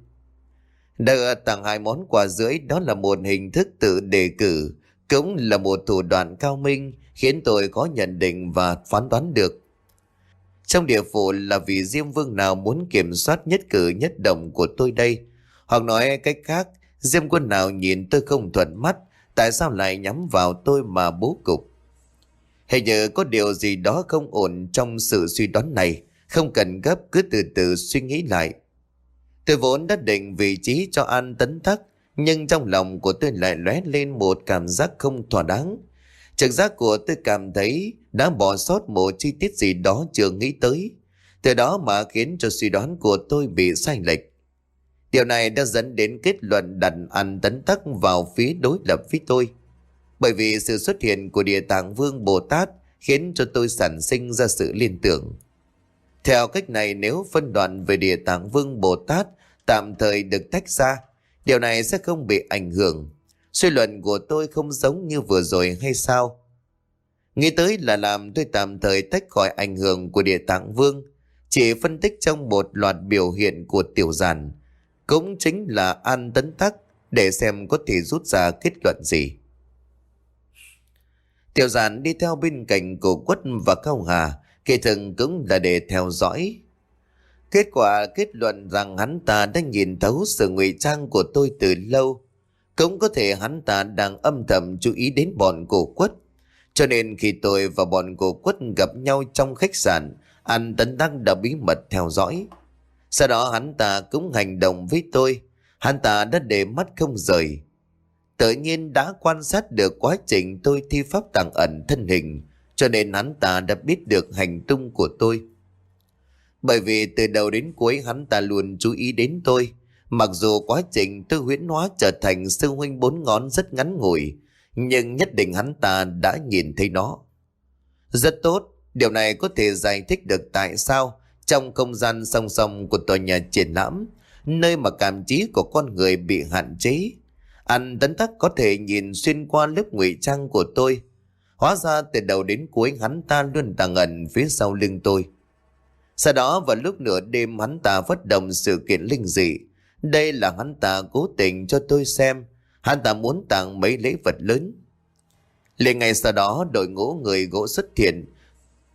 Đã tặng hai món quà rưỡi, đó là một hình thức tự đề cử, cũng là một thủ đoạn cao minh khiến tôi có nhận định và phán đoán được. Trong địa phủ là vì Diêm Vương nào muốn kiểm soát nhất cử nhất động của tôi đây? Hoặc nói cách khác, Diêm Quân nào nhìn tôi không thuận mắt, tại sao lại nhắm vào tôi mà bố cục? Hình như có điều gì đó không ổn trong sự suy đoán này, không cần gấp, cứ từ từ suy nghĩ lại. Tôi vốn đã định vị trí cho An Tấn Tắc, nhưng trong lòng của tôi lại lóe lên một cảm giác không thỏa đáng. Trực giác của tôi cảm thấy đã bỏ sót một chi tiết gì đó chưa nghĩ tới, từ đó mà khiến cho suy đoán của tôi bị sai lệch. Điều này đã dẫn đến kết luận đặt An Tấn Tắc vào phía đối lập với tôi. Bởi vì sự xuất hiện của Địa Tạng Vương Bồ Tát khiến cho tôi sản sinh ra sự liên tưởng. Theo cách này, nếu phân đoạn về Địa Tạng Vương Bồ Tát tạm thời được tách ra, điều này sẽ không bị ảnh hưởng. Suy luận của tôi không giống như vừa rồi hay sao? Nghĩ tới là làm tôi tạm thời tách khỏi ảnh hưởng của Địa Tạng Vương, chỉ phân tích trong một loạt biểu hiện của Tiểu Giản, cũng chính là An Tấn Tắc, để xem có thể rút ra kết luận gì. Tiểu Giản đi theo bên cạnh Cổ Quất và Cao Hà, kỳ thực cũng là để theo dõi. Kết quả kết luận rằng hắn ta đã nhìn thấu sự ngụy trang của tôi từ lâu. Cũng có thể hắn ta đang âm thầm chú ý đến bọn Cổ Quất. Cho nên khi tôi và bọn Cổ Quất gặp nhau trong khách sạn, An Tấn Tắc đã bí mật theo dõi. Sau đó hắn ta cũng hành động với tôi. Hắn ta đã để mắt không rời. Tự nhiên đã quan sát được quá trình tôi thi pháp tàng ẩn thân hình, cho nên hắn ta đã biết được hành tung của tôi. Bởi vì từ đầu đến cuối hắn ta luôn chú ý đến tôi. Mặc dù quá trình tôi huyễn hóa trở thành sư huynh bốn ngón rất ngắn ngủi, nhưng nhất định hắn ta đã nhìn thấy nó. Rất tốt, điều này có thể giải thích được tại sao trong không gian song song của tòa nhà triển lãm, nơi mà cảm trí của con người bị hạn chế, An Tấn Tắc có thể nhìn xuyên qua lớp ngụy trang của tôi. Hóa ra từ đầu đến cuối hắn ta luôn tàng ẩn phía sau lưng tôi. Sau đó vào lúc nửa đêm hắn ta phát động sự kiện linh dị. Đây là hắn ta cố tình cho tôi xem. Hắn ta muốn tặng mấy lễ vật lớn. Liền ngày sau đó đội ngũ người gỗ xuất hiện.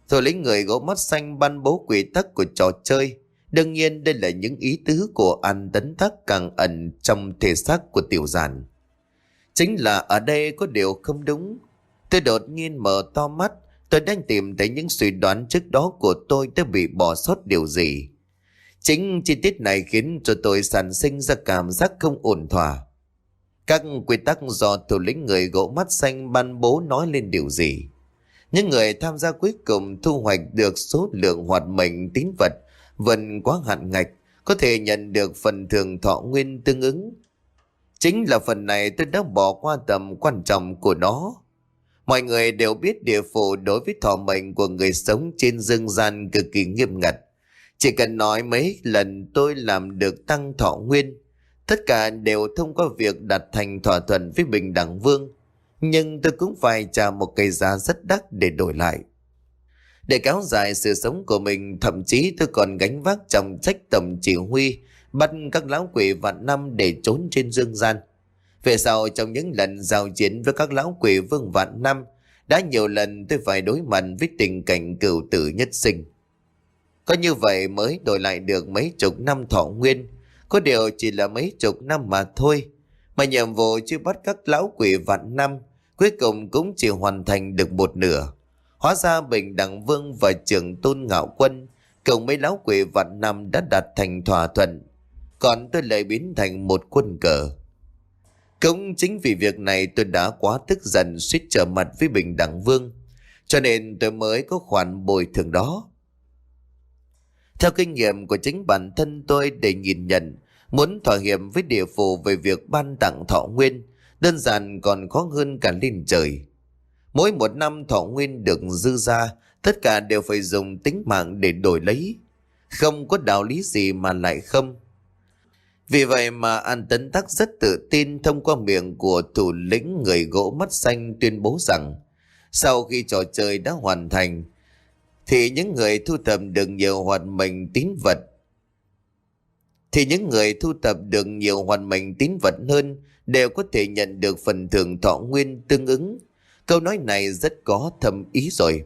Thủ lĩnh người gỗ mắt xanh ban bố quy tắc của trò chơi. Đương nhiên đây là những ý tứ của An Tấn Tắc càng ẩn trong thể xác của Tiểu Giản. Chính là ở đây có điều không đúng. Tôi đột nhiên mở to mắt. Tôi đang tìm thấy những suy đoán trước đó của tôi đã bị bỏ sót điều gì. Chính chi tiết này khiến cho tôi sản sinh ra cảm giác không ổn thỏa. Các quy tắc do thủ lĩnh người gỗ mắt xanh ban bố nói lên điều gì? Những người tham gia cuối cùng thu hoạch được số lượng hoạt mệnh tín vật vượt quá hạn ngạch có thể nhận được phần thưởng thọ nguyên tương ứng. Chính là phần này tôi đã bỏ qua tầm quan trọng của nó. Mọi người đều biết địa phủ đối với thọ mệnh của người sống trên dương gian cực kỳ nghiêm ngặt. Chỉ cần nói mấy lần tôi làm được tăng thọ nguyên, tất cả đều thông qua việc đặt thành thỏa thuận với Bình Đẳng Vương. Nhưng tôi cũng phải trả một cái giá rất đắt để đổi lại. Để kéo dài sự sống của mình, thậm chí tôi còn gánh vác trọng trách tổng chỉ huy, bắt các lão quỷ vạn năm để trốn trên dương gian. Về sau trong những lần giao chiến với các lão quỷ vương vạn năm, đã nhiều lần tôi phải đối mặt với tình cảnh cửu tử nhất sinh. Có như vậy mới đổi lại được mấy chục năm thọ nguyên, có điều chỉ là mấy chục năm mà thôi. Mà nhiệm vụ truy bắt các lão quỷ vạn năm cuối cùng cũng chỉ hoàn thành được một nửa. Hóa ra Bình Đẳng Vương và Trưởng Tôn Ngạo Quân cùng mấy lão quỷ vạn năm đã đạt thành thỏa thuận, còn tôi lại biến thành một quân cờ. Cũng chính vì việc này tôi đã quá tức giận, suýt trở mặt với Bình Đẳng Vương, cho nên tôi mới có khoản bồi thường đó. Theo kinh nghiệm của chính bản thân tôi để nhìn nhận, muốn thỏa hiệp với địa phủ về việc ban tặng thọ nguyên, đơn giản còn khó hơn cả lên trời. Mỗi một năm thọ nguyên được dư ra, tất cả đều phải dùng tính mạng để đổi lấy. Không có đạo lý gì mà lại không. Vì vậy mà An Tấn Tắc rất tự tin thông qua miệng của thủ lĩnh người gỗ mắt xanh tuyên bố rằng sau khi trò chơi đã hoàn thành, thì những người thu thập được nhiều hoạt mệnh tín vật thì những người thu thập được nhiều hoạt mệnh tín vật hơn đều có thể nhận được phần thưởng thọ nguyên tương ứng. Câu nói này rất có thâm ý rồi.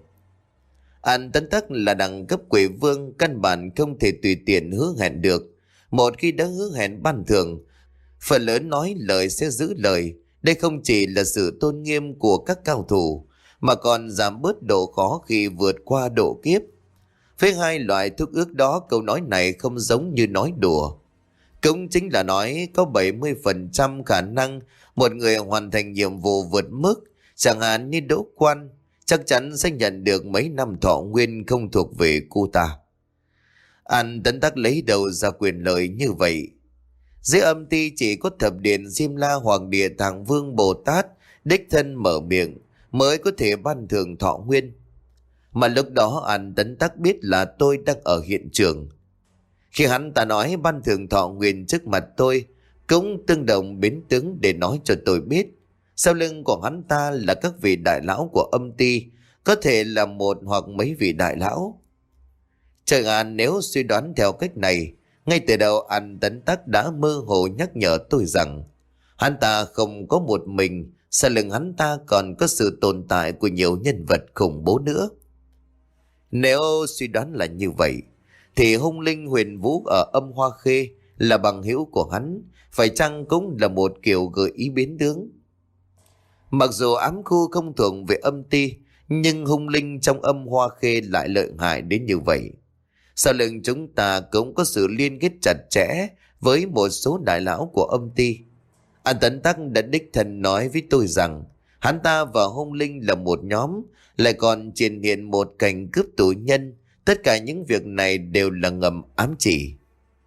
An Tấn Tắc là đẳng cấp quỷ vương, căn bản không thể tùy tiện hứa hẹn được. Một khi đã hứa hẹn ban thưởng, phần lớn nói lời sẽ giữ lời. Đây không chỉ là sự tôn nghiêm của các cao thủ, mà còn giảm bớt độ khó khi vượt qua độ kiếp. Với hai loại thuốc ước đó, câu nói này không giống như nói đùa. Cũng chính là nói có bảy mươi phần trăm khả năng một người hoàn thành nhiệm vụ vượt mức, chẳng hạn như đỗ quan, chắc chắn sẽ nhận được mấy năm thọ nguyên không thuộc về cô ta. An Tấn Tắc lấy đầu ra quyền lợi như vậy. Dưới âm ty chỉ có thập điện Diêm La Hoàng Địa Tạng Vương Bồ Tát đích thân mở miệng mới có thể ban thưởng thọ nguyên. Mà lúc đó An Tấn Tắc biết là tôi đang ở hiện trường. Khi hắn ta nói ban thưởng thọ nguyên trước mặt tôi, cũng tương đồng biến tướng để nói cho tôi biết sau lưng của hắn ta là các vị đại lão của âm ty, có thể là một hoặc mấy vị đại lão. Chẳng hạn nếu suy đoán theo cách này, ngay từ đầu An Tấn Tắc đã mơ hồ nhắc nhở tôi rằng hắn ta không có một mình, sau lưng hắn ta còn có sự tồn tại của nhiều nhân vật khủng bố nữa. Nếu suy đoán là như vậy, thì hung linh Huyền Vũ ở âm Hoa Khê là bằng hữu của hắn, phải chăng cũng là một kiểu gợi ý biến tướng? Mặc dù ám khu không thuộc về âm ty, nhưng hung linh trong âm Hoa Khê lại lợi hại đến như vậy. Sau lưng chúng ta cũng có sự liên kết chặt chẽ với một số đại lão của âm ty. An Tấn Tắc đã đích thân nói với tôi rằng hắn ta và hung linh là một nhóm, lại còn triển hiện một cảnh cướp tù nhân. Tất cả những việc này đều là ngầm ám chỉ.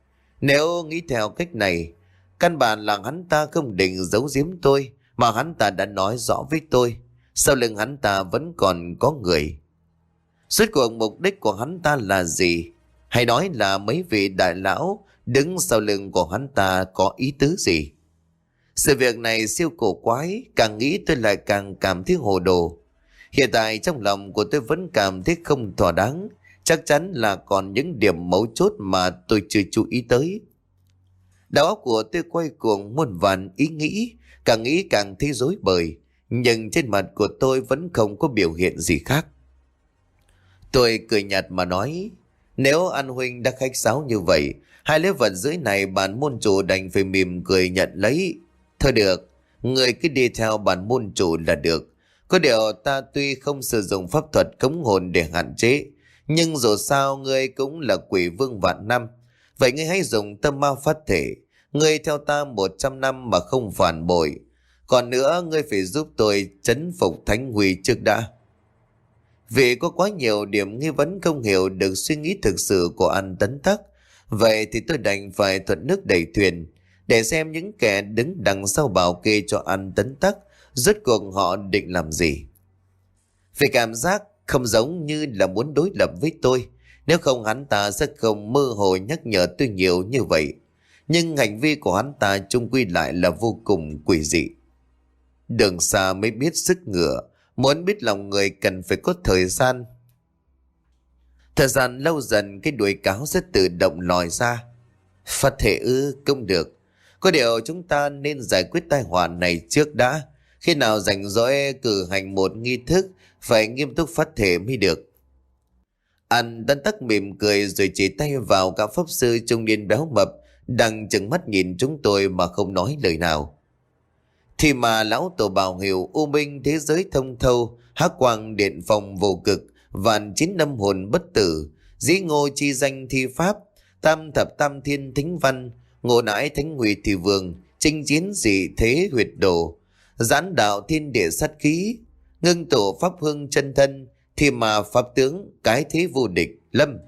Nếu nghĩ theo cách này, căn bản là hắn ta không định giấu giếm tôi, mà hắn ta đã nói rõ với tôi. Sau lưng hắn ta vẫn còn có người. Suốt cuộc mục đích của hắn ta là gì? Hay nói là mấy vị đại lão đứng sau lưng của hắn ta có ý tứ gì? Sự việc này siêu cổ quái, càng nghĩ tôi lại càng cảm thấy hồ đồ. Hiện tại trong lòng của tôi vẫn cảm thấy không thỏa đáng. Chắc chắn là còn những điểm mấu chốt mà tôi chưa chú ý tới. Đầu óc của tôi quay cuồng muôn vàn ý nghĩ, càng nghĩ càng thấy rối bời, nhưng trên mặt của tôi vẫn không có biểu hiện gì khác. Tôi cười nhạt mà nói, nếu an huynh đã khách sáo như vậy, hai lễ vật dưới này bản môn chủ đành phải mỉm cười nhận lấy. Thôi được, người cứ đi theo bản môn chủ là được. Có điều ta tuy không sử dụng pháp thuật cống hồn để hạn chế, nhưng dù sao ngươi cũng là quỷ vương vạn năm. Vậy ngươi hãy dùng tâm ma phát thể. Ngươi theo ta một trăm năm mà không phản bội. Còn nữa, ngươi phải giúp tôi trấn phục Thánh Huy trước đã. Vì có quá nhiều điểm nghi vấn không hiểu được suy nghĩ thực sự của An Tấn Tắc, vậy thì tôi đành phải thuận nước đẩy thuyền, để xem những kẻ đứng đằng sau bảo kê cho An Tấn Tắc rốt cuộc họ định làm gì. Vì cảm giác không giống như là muốn đối lập với tôi, nếu không hắn ta sẽ không mơ hồ nhắc nhở tôi nhiều như vậy. Nhưng hành vi của hắn ta chung quy lại là vô cùng quỷ dị. Đường xa mới biết sức ngựa, muốn biết lòng người cần phải có thời gian. Thời gian lâu dần, cái đuôi cáo sẽ tự động lòi ra. Phát thể ư? Không được. Có điều chúng ta nên giải quyết tai họa này trước đã. Khi nào rảnh rỗi cử hành một nghi thức, phải nghiêm túc phát thể mới được. An Tấn Tắc mỉm cười rồi chỉ tay vào các pháp sư trung niên béo mập đang chừng mắt nhìn chúng tôi mà không nói lời nào. Thì mà lão tổ bảo hiệu u minh thế giới thông thâu, hắc quang điện phòng vô cực, vạn chín năm hồn bất tử, dĩ ngô chi danh thi pháp, tam thập tam thiên thính văn, ngộ nãi thánh huy thì vương, chinh chiến dị thế huyệt đồ, giãn đạo thiên địa sát khí, ngưng tổ pháp hương chân thân, thì mà pháp tướng, cái thế vô địch, lâm.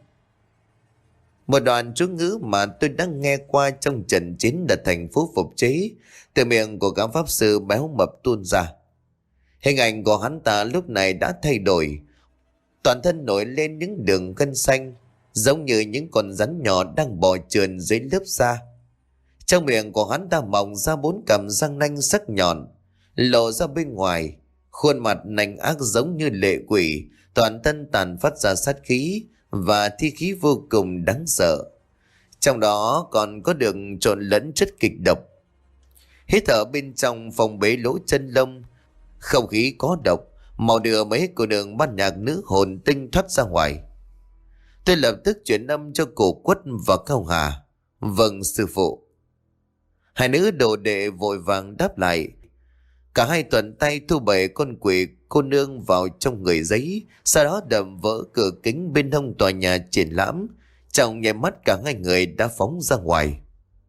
Một đoạn chú ngữ mà tôi đã nghe qua trong trận chiến ở thành phố Phục Chế, từ miệng của các pháp sư béo mập tuôn ra. Hình ảnh của hắn ta lúc này đã thay đổi, toàn thân nổi lên những đường gân xanh, giống như những con rắn nhỏ đang bò trườn dưới lớp da. Trong miệng của hắn ta mọc ra bốn cằm răng nanh sắc nhọn, lộ ra bên ngoài, khuôn mặt nanh ác giống như lệ quỷ, toàn thân tàn phát ra sát khí và thi khí vô cùng đáng sợ. Trong đó còn có được trộn lẫn chất kịch độc. Hít thở bên trong phòng bế lỗ chân lông, không khí có độc, màu đưa mấy của đường ban nhạc nữ hồn tinh thoát ra ngoài. Tôi lập tức chuyển âm cho cổ Quất và Cao Hà. Vâng sư phụ. Hai nữ đồ đệ vội vàng đáp lại. Cả hai tuần tay thu bảy con quỷ cô nương vào trong người giấy, sau đó đập vỡ cửa kính bên hông tòa nhà triển lãm. Trong nháy mắt cả hai người đã phóng ra ngoài.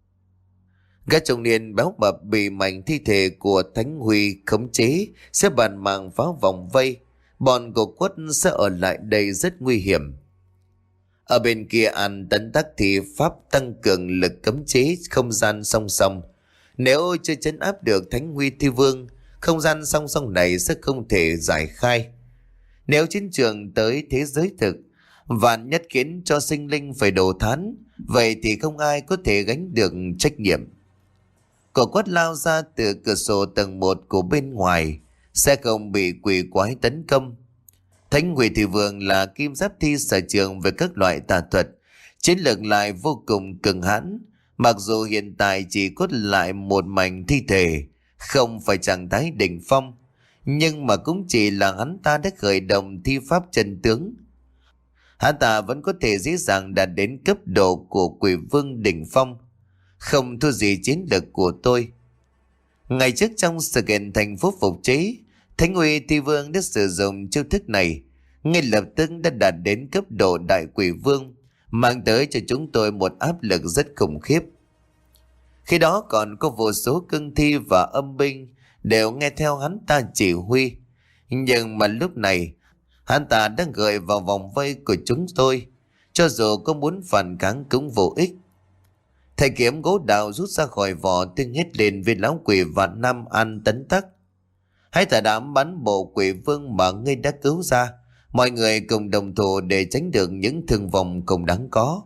Gã trung niên béo mập bị mảnh thi thể của Thánh Huy khống chế, sẽ bàn mạng phá vòng vây. Bọn của Quất sẽ ở lại đây rất nguy hiểm. Ở bên kia An Tấn Tắc thì pháp tăng cường lực cấm chế không gian song song. Nếu chưa trấn áp được Thánh Huy Thi Vương, không gian song song này sẽ không thể giải khai. Nếu chiến trường tới thế giới thực, vạn nhất khiến cho sinh linh phải đổ thán, vậy thì không ai có thể gánh được trách nhiệm. Cậu Quất lao ra từ cửa sổ tầng một của bên ngoài, sẽ không bị quỷ quái tấn công. Thánh Huy Thi Vương là kim giáp thi sở trường về các loại tà thuật, chiến lược lại vô cùng cường hãn. Mặc dù hiện tại chỉ cốt lại một mảnh thi thể, không phải trạng thái đỉnh phong, nhưng mà cũng chỉ là hắn ta đã khởi động thi pháp chân tướng. Hắn ta vẫn có thể dễ dàng đạt đến cấp độ của quỷ vương đỉnh phong, không thua gì chiến lược của tôi. Ngày trước trong sự kiện thành phố Phục Chế, Thánh Huy Thi Vương đã sử dụng chiêu thức này, ngay lập tức đã đạt đến cấp độ đại quỷ vương, mang tới cho chúng tôi một áp lực rất khủng khiếp. Khi đó còn có vô số cương thi và âm binh đều nghe theo hắn ta chỉ huy. Nhưng mà lúc này, hắn ta đang gợi vào vòng vây của chúng tôi. Cho dù có muốn phản kháng cũng vô ích. Thầy kiếm gỗ đào rút ra khỏi vỏ, tiếng hét lên với lão quỷ vạn năm An Tấn Tắc. Hãy thả đám bắn bộ quỷ vương mà ngươi đã cứu ra. Mọi người cùng đồng thủ để tránh được những thương vong không đáng có.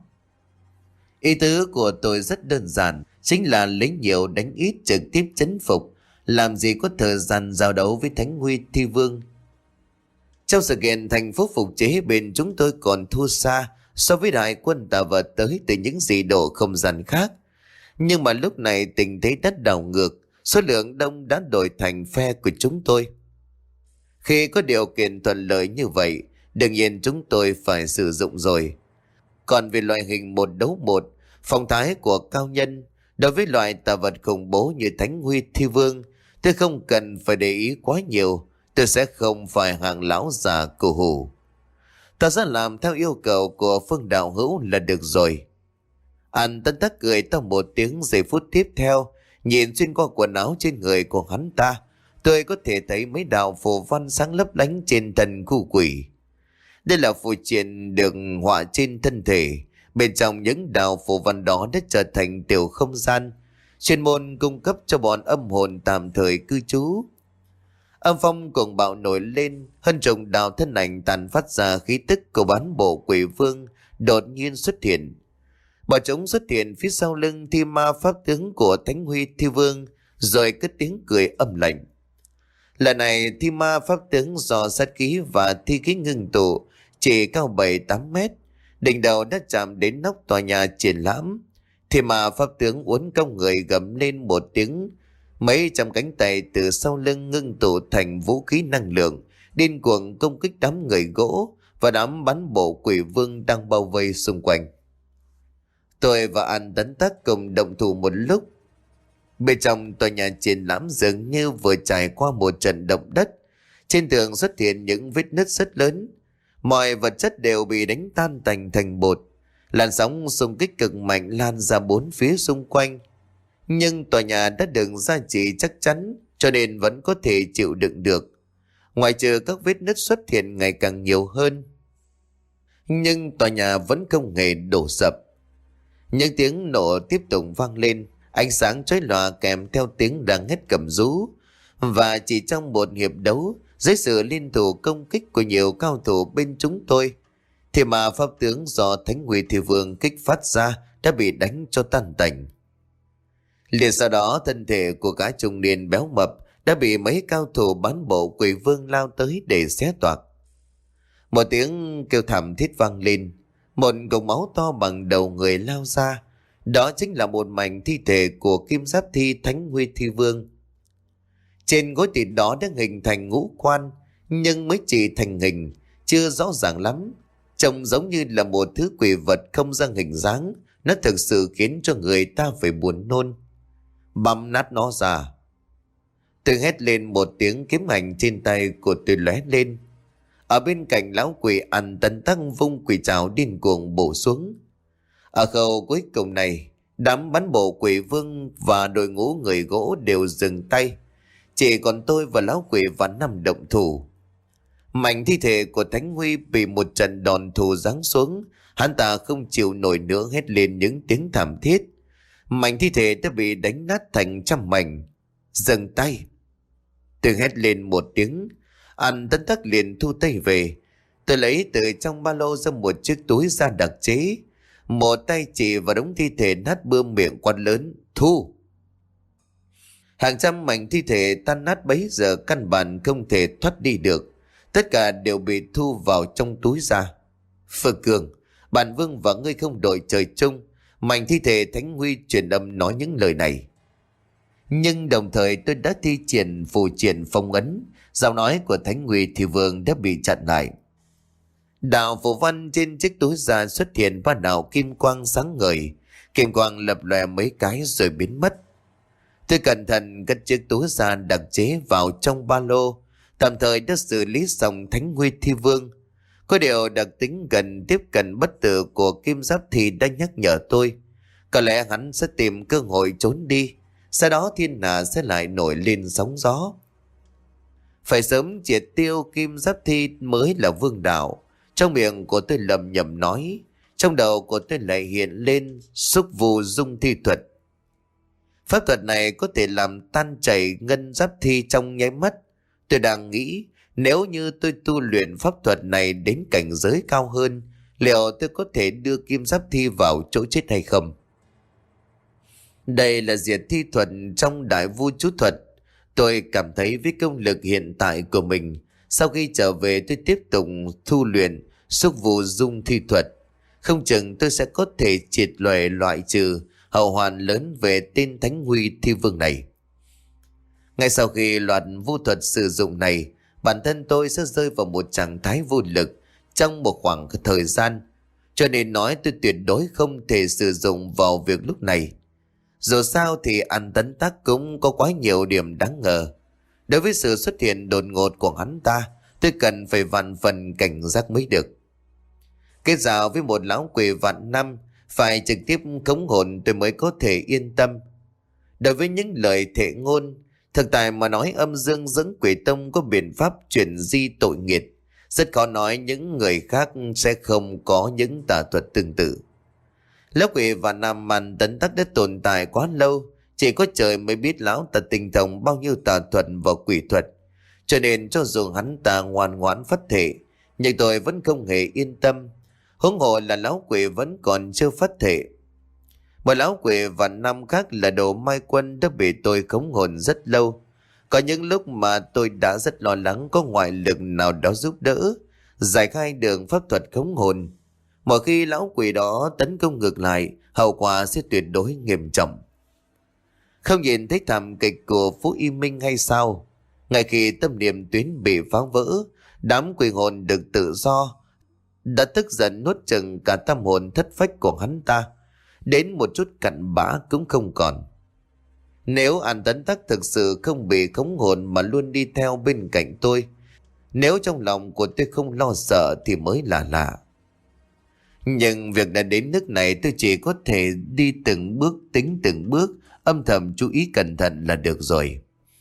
Ý tứ của tôi rất đơn giản, chính là lấy nhiều đánh ít, trực tiếp chấn phục, làm gì có thời gian giao đấu với Thánh Huy Thi Vương. Trong sự kiện thành phố Phục Chế bên chúng tôi còn thua xa so với đại quân tà vật tới từ những dị độ không gian khác. Nhưng mà lúc này tình thế đất đảo ngược, số lượng đông đã đổi thành phe của chúng tôi. Khi có điều kiện thuận lợi như vậy, đương nhiên chúng tôi phải sử dụng rồi. Còn về loại hình một đấu một, phong thái của cao nhân, đối với loại tà vật khủng bố như Thánh Huy Thi Vương, tôi không cần phải để ý quá nhiều. Tôi sẽ không phải hàng lão già cổ hủ. Ta sẽ làm theo yêu cầu của Phương đạo hữu là được rồi. An Tấn Tắc cười to một tiếng. Giây phút tiếp theo, nhìn xuyên qua quần áo trên người của hắn ta, tôi có thể thấy mấy đạo phù văn sáng lấp lánh trên thân khu quỷ. Đây là phù triện được họa trên thân thể. Bên trong những đạo phù văn đó đã trở thành tiểu không gian, chuyên môn cung cấp cho bọn âm hồn tạm thời cư trú. Âm phong cuồng bạo nổi lên, hơn chục đạo thân ảnh tàn phát ra khí tức của bán bộ quỷ vương đột nhiên xuất hiện. Bọn chúng xuất hiện phía sau lưng thi ma pháp tướng của Thánh Huy Thi Vương, rồi cất tiếng cười âm lạnh. Lần này thi ma pháp tướng do sát khí và thi khí ngưng tụ, chỉ cao bảy tám mét, đỉnh đầu đã chạm đến nóc tòa nhà triển lãm. Thi ma pháp tướng uốn cong người gầm lên một tiếng, mấy trăm cánh tay từ sau lưng ngưng tụ thành vũ khí năng lượng, điên cuồng công kích đám người gỗ và đám bắn bộ quỷ vương đang bao vây xung quanh. Tôi và An Tấn Tắc cùng động thủ một lúc. Bên trong tòa nhà triển lãm dường như vừa trải qua một trận động đất. Trên tường xuất hiện những vết nứt rất lớn. Mọi vật chất đều bị đánh tan thành thành bột. Làn sóng xung kích cực mạnh lan ra bốn phía xung quanh. Nhưng tòa nhà đã được gia trì chắc chắn, cho nên vẫn có thể chịu đựng được. Ngoài trừ các vết nứt xuất hiện ngày càng nhiều hơn, nhưng tòa nhà vẫn không hề đổ sập. Những tiếng nổ tiếp tục vang lên, ánh sáng chói lòa kèm theo tiếng đang hét cầm rú. Và chỉ trong một hiệp đấu, dưới sự liên thủ công kích của nhiều cao thủ bên chúng tôi, thì mà pháp tướng do Thánh Huy Thi Vương kích phát ra đã bị đánh cho tan tành. Liền sau đó, thân thể của gã trung niên béo mập đã bị mấy cao thủ bán bộ quỷ vương lao tới để xé toạc. Một tiếng kêu thảm thiết vang lên, một cục máu to bằng đầu người lao ra. Đó chính là một mảnh thi thể của kim giáp thi Thánh Huy Thi Vương. Trên gối thịt đó đã hình thành ngũ quan, nhưng mới chỉ thành hình, chưa rõ ràng lắm. Trông giống như là một thứ quỷ vật không ra hình dáng. Nó thực sự khiến cho người ta phải buồn nôn. Băm nát nó ra. Tôi hét lên một tiếng, kiếm hành trên tay của tôi lóe lên. Ở bên cạnh lão quỷ An Tấn Tắc vung quỷ trảo điên cuồng bổ xuống. Ở khâu cuối cùng này, đám bắn bộ quỷ vương và đội ngũ người gỗ đều dừng tay. Chỉ còn tôi và lão quỷ và năm động thủ. Mảnh thi thể của Thánh Huy bị một trận đòn thù giáng xuống. Hắn ta không chịu nổi nữa, hét lên những tiếng thảm thiết. Mảnh thi thể đã bị đánh nát thành trăm mảnh. Dừng tay. Tôi hét lên một tiếng. An Tấn Tắc liền thu tay về. Tôi lấy từ trong ba lô ra một chiếc túi da đặc chế. Một tay chỉ vào đống thi thể nát bươm, miệng quát lớn: thu! Hàng trăm mảnh thi thể tan nát bấy giờ căn bản không thể thoát đi được. Tất cả đều bị thu vào trong túi da. Phượng Cường, bản vương và ngươi không đội trời chung. Mảnh thi thể Thánh Huy truyền âm nói những lời này. Nhưng đồng thời tôi đã thi triển phù triện phong ấn. Giọng nói của Thánh Huy Thi Vương đã bị chặn lại. Đạo phù văn trên chiếc túi da xuất hiện ba đạo kim quang sáng ngời. Kim quang lập lòe mấy cái rồi biến mất. Tôi cẩn thận cất chiếc túi da đặc chế vào trong ba lô. Tạm thời đã xử lý xong Thánh Huy Thi Vương. Có điều đặc tính gần tiếp cận bất tử của kim giáp thì đã nhắc nhở tôi. Có lẽ hắn sẽ tìm cơ hội trốn đi. Sau đó thiên hạ sẽ lại nổi lên sóng gió. Phải sớm triệt tiêu kim giáp thi mới là vương đạo. Trong miệng của tôi lầm nhầm nói. Trong đầu của tôi lại hiện lên xúc vù dung thi thuật. Pháp thuật này có thể làm tan chảy ngân giáp thi trong nháy mắt. Tôi đang nghĩ, nếu như tôi tu luyện pháp thuật này đến cảnh giới cao hơn, liệu tôi có thể đưa kim giáp thi vào chỗ chết hay không? Đây là diệt thi thuật trong đại vu chú thuật. Tôi cảm thấy với công lực hiện tại của mình, sau khi trở về tôi tiếp tục tu luyện xúc vụ dung thi thuật, không chừng tôi sẽ có thể triệt loại loại trừ hậu hoạn lớn về tên Thánh Huy Thi Vương này. Ngay sau khi loạt vu thuật sử dụng này, bản thân tôi sẽ rơi vào một trạng thái vô lực, trong một khoảng thời gian, cho nên nói tôi tuyệt đối không thể sử dụng vào việc lúc này. Dù sao thì An Tấn Tắc cũng có quá nhiều điểm đáng ngờ. Đối với sự xuất hiện đột ngột của hắn ta, tôi cần phải vạn phần cảnh giác mới được. Kết giao với một lão quỷ vạn năm, phải trực tiếp khống hồn tôi mới có thể yên tâm. Đối với những lời thệ ngôn, thực tại mà nói âm dương dẫn quỷ tông có biện pháp chuyển di tội nghiệt. Rất khó nói những người khác sẽ không có những tà thuật tương tự. Lão quỷ và nam An Tấn Tắc đã tồn tại quá lâu, chỉ có trời mới biết lão ta tinh thông bao nhiêu tà thuật và quỷ thuật. Cho nên cho dù hắn ta ngoan ngoãn phát thệ, nhưng tôi vẫn không hề yên tâm. Huống hồ là lão quỷ vẫn còn chưa phát thệ. Một lão quỷ và năm khác là Đồ Mai Quân đã bị tôi khống hồn rất lâu. Có những lúc mà tôi đã rất lo lắng có ngoại lực nào đó giúp đỡ, giải khai đường pháp thuật khống hồn. Mỗi khi lão quỷ đó tấn công ngược lại, hậu quả sẽ tuyệt đối nghiêm trọng. Không nhìn thấy thảm kịch của Phú Y Minh hay sao? Ngay khi tâm niệm tuyến bị phá vỡ, đám quỷ hồn được tự do, đã tức giận nuốt chừng cả tâm hồn thất phách của hắn ta, đến một chút cặn bã cũng không còn. Nếu An Tấn Tắc thực sự không bị khống hồn mà luôn đi theo bên cạnh tôi, nếu trong lòng của tôi không lo sợ thì mới là lạ. Nhưng việc đã đến nước này, tôi chỉ có thể đi từng bước, tính từng bước, âm thầm chú ý cẩn thận là được rồi.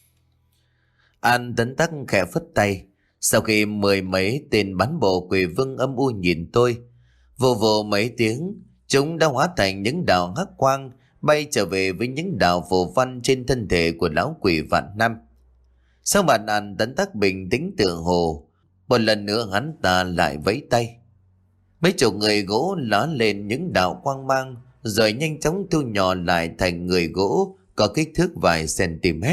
An Tấn Tắc khẽ phất tay. Sau khi mười mấy tên bắn bộ quỷ vương âm u nhìn tôi, vù vù mấy tiếng, chúng đã hóa thành những đạo hắc quang bay trở về với những đạo phù văn trên thân thể của lão quỷ vạn năm. Sau bàn An Tấn Tắc bình tĩnh tựa hồ, một lần nữa hắn ta lại vẫy tay. Mấy chục người gỗ lóe lên những đạo quang mang, rồi nhanh chóng thu nhỏ lại thành người gỗ có kích thước vài cm.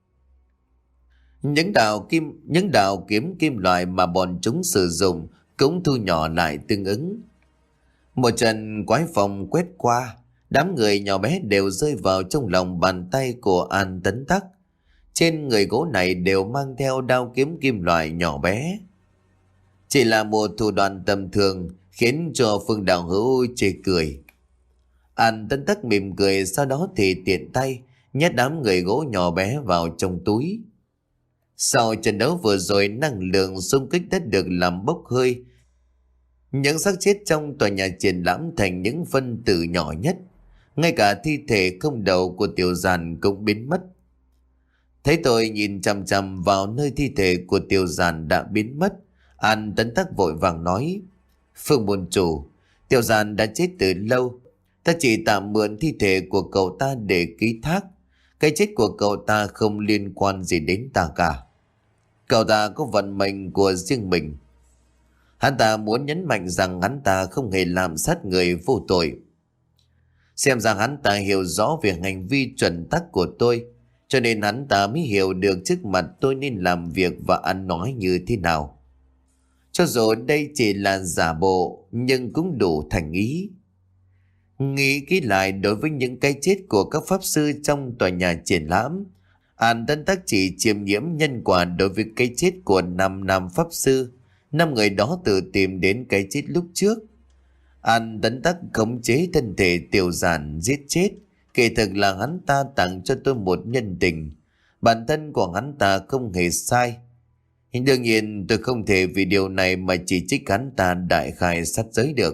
Những đạo kim, những đạo kiếm kim loại mà bọn chúng sử dụng cũng thu nhỏ lại tương ứng. Một trận quái phong quét qua, đám người nhỏ bé đều rơi vào trong lòng bàn tay của An Tấn Tắc. Trên người gỗ này đều mang theo đao kiếm kim loại nhỏ bé. Chỉ là một thủ đoạn tầm thường khiến cho Phương Đạo Hữu chê cười. An Tấn Tắc mỉm cười, sau đó thì tiện tay nhét đám người gỗ nhỏ bé vào trong túi. Sau trận đấu vừa rồi, năng lượng xung kích đã được làm bốc hơi. Những xác chết trong tòa nhà triển lãm thành những phân tử nhỏ nhất. Ngay cả thi thể không đầu của Tiểu Giàn cũng biến mất. Thấy tôi nhìn chằm chằm vào nơi thi thể của Tiểu Giàn đã biến mất, An Tấn Tắc vội vàng nói: Phương môn chủ, Tiểu Giàn đã chết từ lâu. Ta chỉ tạm mượn thi thể của cậu ta để ký thác. Cái chết của cậu ta không liên quan gì đến ta cả. Cậu ta có vận mệnh của riêng mình. Hắn ta muốn nhấn mạnh rằng hắn ta không hề làm sát người vô tội. Xem ra hắn ta hiểu rõ về hành vi chuẩn tắc của tôi, cho nên hắn ta mới hiểu được trước mặt tôi nên làm việc và ăn nói như thế nào. Cho dù đây chỉ là giả bộ, nhưng cũng đủ thành ý. Nghĩ kỹ lại, đối với những cái chết của các pháp sư trong tòa nhà triển lãm, An Tấn Tắc chỉ chiêm nhiễm nhân quả đối với cái chết của năm nam pháp sư. Năm người đó tự tìm đến cái chết lúc trước. An Tấn Tắc khống chế thân thể Tiểu Giản giết chết. Kỳ thực là hắn ta tặng cho tôi một nhân tình. Bản thân của hắn ta không hề sai. Đương nhiên tôi không thể vì điều này mà chỉ trích hắn ta đại khai sát giới được.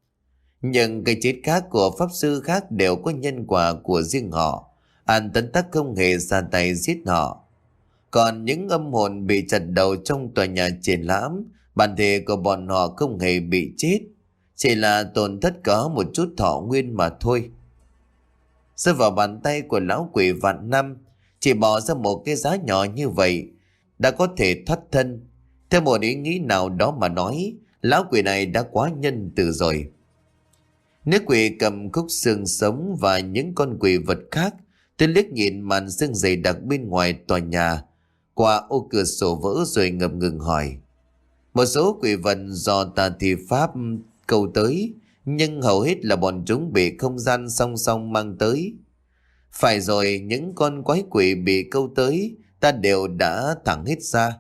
Nhưng cái chết khác của pháp sư khác đều có nhân quả của riêng họ. An Tấn Tắc không hề ra tay giết họ. Còn những âm hồn bị chặt đầu trong tòa nhà triển lãm, bản thể của bọn họ không hề bị chết, chỉ là tổn thất có một chút thọ nguyên mà thôi. Rơi vào bàn tay của lão quỷ vạn năm, chỉ bỏ ra một cái giá nhỏ như vậy đã có thể thoát thân. Theo một ý nghĩ nào đó mà nói, lão quỷ này đã quá nhân từ rồi. Nữ quỷ cầm khúc xương sống và những con quỷ vật khác. Tôi liếc nhìn màn sương dày đặc bên ngoài tòa nhà qua ô cửa sổ vỡ rồi ngập ngừng hỏi. Một số quỷ vật do tà thi pháp câu tới, nhưng hầu hết là bọn chúng bị không gian song song mang tới. Phải rồi, những con quái quỷ bị câu tới ta đều đã thẳng hết ra.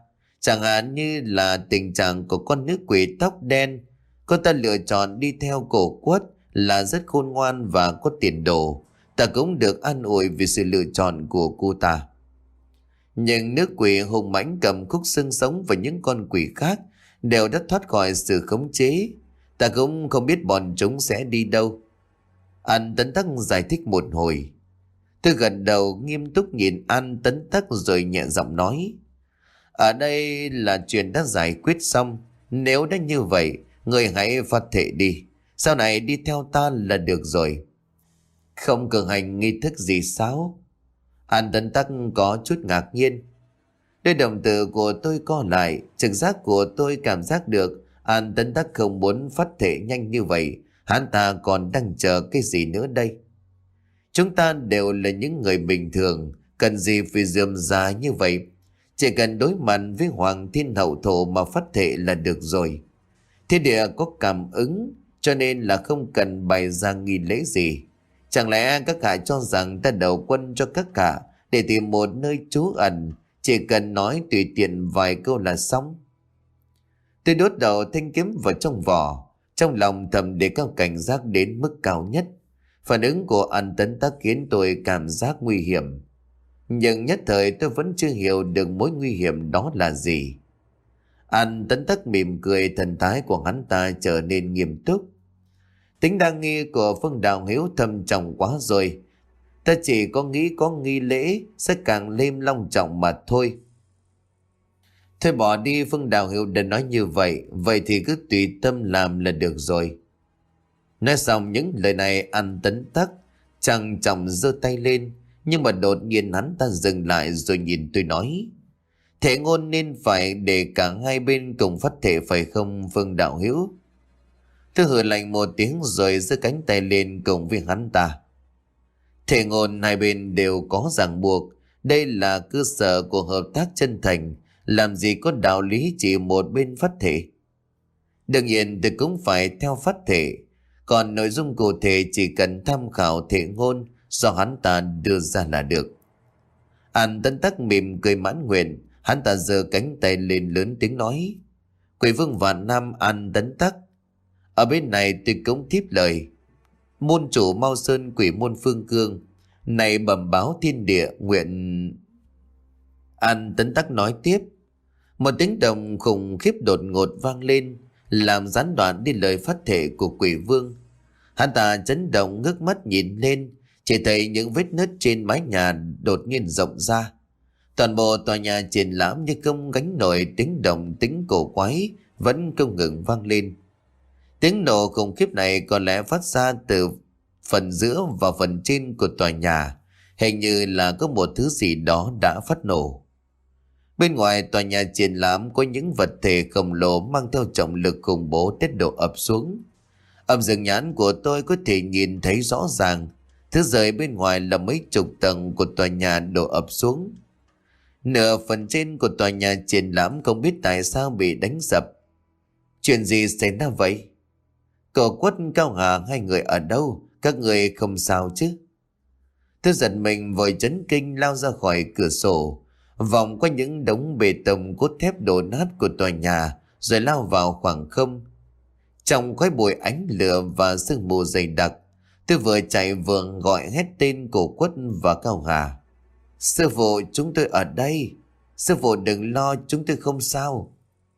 Chẳng hạn như là tình trạng của con nữ quỷ tóc đen. Cô ta lựa chọn đi theo cổ quất là rất khôn ngoan và có tiền đồ. Ta cũng được an ủi vì sự lựa chọn của cô ta. Nhưng nữ quỷ hùng mãnh cầm khúc xương sống và những con quỷ khác đều đã thoát khỏi sự khống chế. Ta cũng không biết bọn chúng sẽ đi đâu. An Tấn Tắc giải thích một hồi. Tôi gật đầu nghiêm túc nhìn An Tấn Tắc rồi nhẹ giọng nói. Ở đây là chuyện đã giải quyết xong. Nếu đã như vậy, người hãy phát thệ đi. Sau này đi theo ta là được rồi. Không cử hành nghi thức gì sao? An Tấn Tắc có chút ngạc nhiên. Đôi đồng tử của tôi co lại. Trực giác của tôi cảm giác được An Tấn Tắc không muốn phát thệ nhanh như vậy. Hắn ta còn đang chờ cái gì nữa đây? Chúng ta đều là những người bình thường, cần gì phải rườm rà như vậy? Chỉ cần đối mặt với Hoàng Thiên Hậu Thổ mà phát thệ là được rồi. Thiên địa có cảm ứng, cho nên là không cần bày ra nghi lễ gì. Chẳng lẽ các hạ cho rằng ta đầu quân cho các hạ để tìm một nơi trú ẩn, chỉ cần nói tùy tiện vài câu là xong? Tôi đốt đầu thanh kiếm vào trong vỏ, trong lòng thầm đề cao cảnh giác đến mức cao nhất. Phản ứng của An Tấn Tắc khiến tôi cảm giác nguy hiểm. Nhưng nhất thời tôi vẫn chưa hiểu được mối nguy hiểm đó là gì. An Tấn Tắc mỉm cười, thần thái của hắn ta trở nên nghiêm túc. Tính đa nghi của Phương Đạo Hiếu thâm trọng quá rồi. Ta chỉ có nghĩ có nghi lễ sẽ càng thêm long trọng mà thôi. Thôi bỏ đi, Phương Đạo Hiếu đã nói như vậy, vậy thì cứ tùy tâm làm là được rồi. Nói xong những lời này, An Tấn Tắc trang trọng giơ tay lên, nhưng mà đột nhiên hắn ta dừng lại rồi nhìn tôi nói. Thể ngôn nên phải để cả hai bên cùng phát thể phải không Phương Đạo Hiếu? Tôi hừ lạnh một tiếng rồi giơ cánh tay lên cùng với hắn ta. Thể ngôn hai bên đều có ràng buộc, đây là cơ sở của hợp tác chân thành, làm gì có đạo lý chỉ một bên phát thể. Đương nhiên tôi cũng phải theo phát thể, còn nội dung cụ thể chỉ cần tham khảo thể ngôn do hắn ta đưa ra là được. An Tấn Tắc mỉm cười mãn nguyện, hắn ta giơ cánh tay lên lớn tiếng nói. Quỷ vương Vạn Nam An Tấn Tắc, ở bên này tôi cũng tiếp lời. Môn chủ Mao Sơn quỷ môn Phương Cương, này bẩm báo thiên địa nguyện. An Tấn Tắc nói tiếp. Một tiếng động khủng khiếp đột ngột vang lên, làm gián đoạn đi lời phát thể của quỷ vương. Hắn ta chấn động ngước mắt nhìn lên, chỉ thấy những vết nứt trên mái nhà đột nhiên rộng ra. Toàn bộ tòa nhà triển lãm như không gánh nổi tiếng động tính cổ quái vẫn không ngừng vang lên. Tiếng nổ khủng khiếp này có lẽ phát ra từ phần giữa và phần trên của tòa nhà, hình như là có một thứ gì đó đã phát nổ. Bên ngoài tòa nhà triển lãm có những vật thể khổng lồ mang theo trọng lực khủng bố đất đổ ập xuống. Âm dương nhãn của tôi có thể nhìn thấy rõ ràng, thứ rời bên ngoài là mấy chục tầng của tòa nhà đổ ập xuống. Nửa phần trên của tòa nhà triển lãm không biết tại sao bị đánh sập. Chuyện gì xảy ra vậy? Cậu Quất, Cao Hà, hai người ở đâu? Các người không sao chứ? Tôi giật mình vội chấn kinh lao ra khỏi cửa sổ, vòng qua những đống bê tông cốt thép đổ nát của tòa nhà, rồi lao vào khoảng không. Trong khói bụi ánh lửa và sương mù dày đặc, tôi vừa chạy vừa gọi hét tên Cổ Quất và Cao Hà. Sư phụ, chúng tôi ở đây. Sư phụ đừng lo, chúng tôi không sao.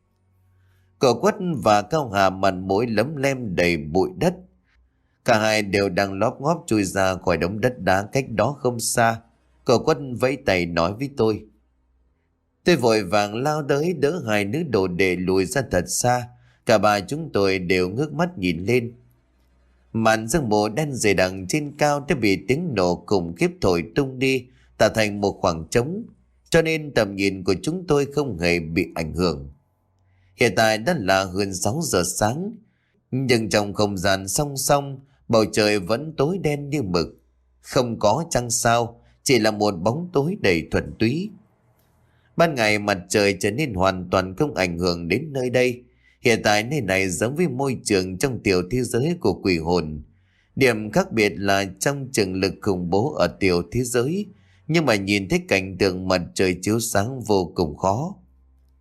Cổ Quất và Cao Hà mặt mũi lấm lem đầy bụi đất. Cả hai đều đang lóp ngóp chui ra khỏi đống đất đá cách đó không xa. Cổ Quất vẫy tay nói với tôi. Tôi vội vàng lao tới đỡ hai nữ đồ đệ lùi ra thật xa. Cả ba chúng tôi đều ngước mắt nhìn lên. Màn sương mù đen dày đặc trên cao đã bị tiếng nổ khủng khiếp thổi tung đi, tạo thành một khoảng trống, cho nên tầm nhìn của chúng tôi không hề bị ảnh hưởng. Hiện tại đã là hơn sáu giờ sáng, nhưng trong không gian song song, bầu trời vẫn tối đen như mực. Không có trăng sao, chỉ là một bóng tối đầy thuần túy. Ban ngày mặt trời trở nên hoàn toàn không ảnh hưởng đến nơi đây. Hiện tại nơi này giống với môi trường trong tiểu thế giới của quỷ hồn. Điểm khác biệt là trong trường lực khủng bố ở tiểu thế giới, nhưng mà nhìn thấy cảnh tượng mặt trời chiếu sáng vô cùng khó.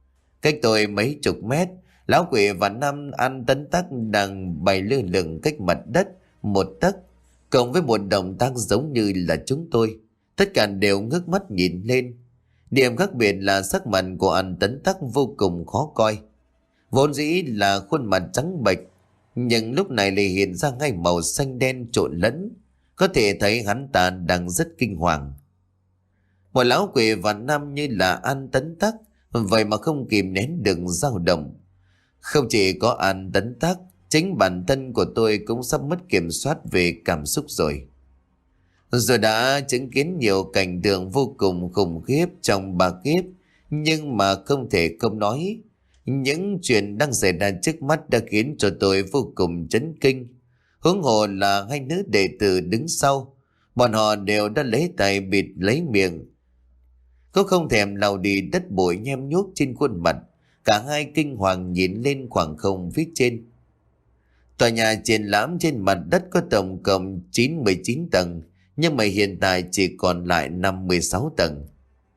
Cách tôi mấy chục mét, lão quỷ và năm ăn tấn tắc đang bay lơ lửng cách mặt đất một tấc, cộng với một động tác giống như là chúng tôi. Tất cả đều ngước mắt nhìn lên. Điểm khác biệt là sắc mặt của anh tấn tắc vô cùng khó coi. Vốn dĩ là khuôn mặt trắng bệch, nhưng lúc này lại hiện ra ngay màu xanh đen trộn lẫn. Có thể thấy hắn ta đang rất kinh hoàng. Một lão quỷ và năm như là An Tấn Tắc, vậy mà không kìm nén được dao động. Không chỉ có An Tấn Tắc, chính bản thân của tôi cũng sắp mất kiểm soát về cảm xúc rồi. Rồi đã chứng kiến nhiều cảnh tượng vô cùng khủng khiếp trong ba kiếp, nhưng mà không thể không nói. Những chuyện đang xảy ra trước mắt đã khiến cho tôi vô cùng chấn kinh. Huống hồ là hai nữ đệ tử đứng sau, bọn họ đều đã lấy tay bịt lấy miệng, có không thèm lau đi đất bụi nhem nhuốc trên khuôn mặt. Cả hai kinh hoàng nhìn lên khoảng không phía trên. Tòa nhà triển lãm trên mặt đất có tổng cộng chín mươi chín tầng, nhưng mà hiện tại chỉ còn lại năm mươi sáu tầng.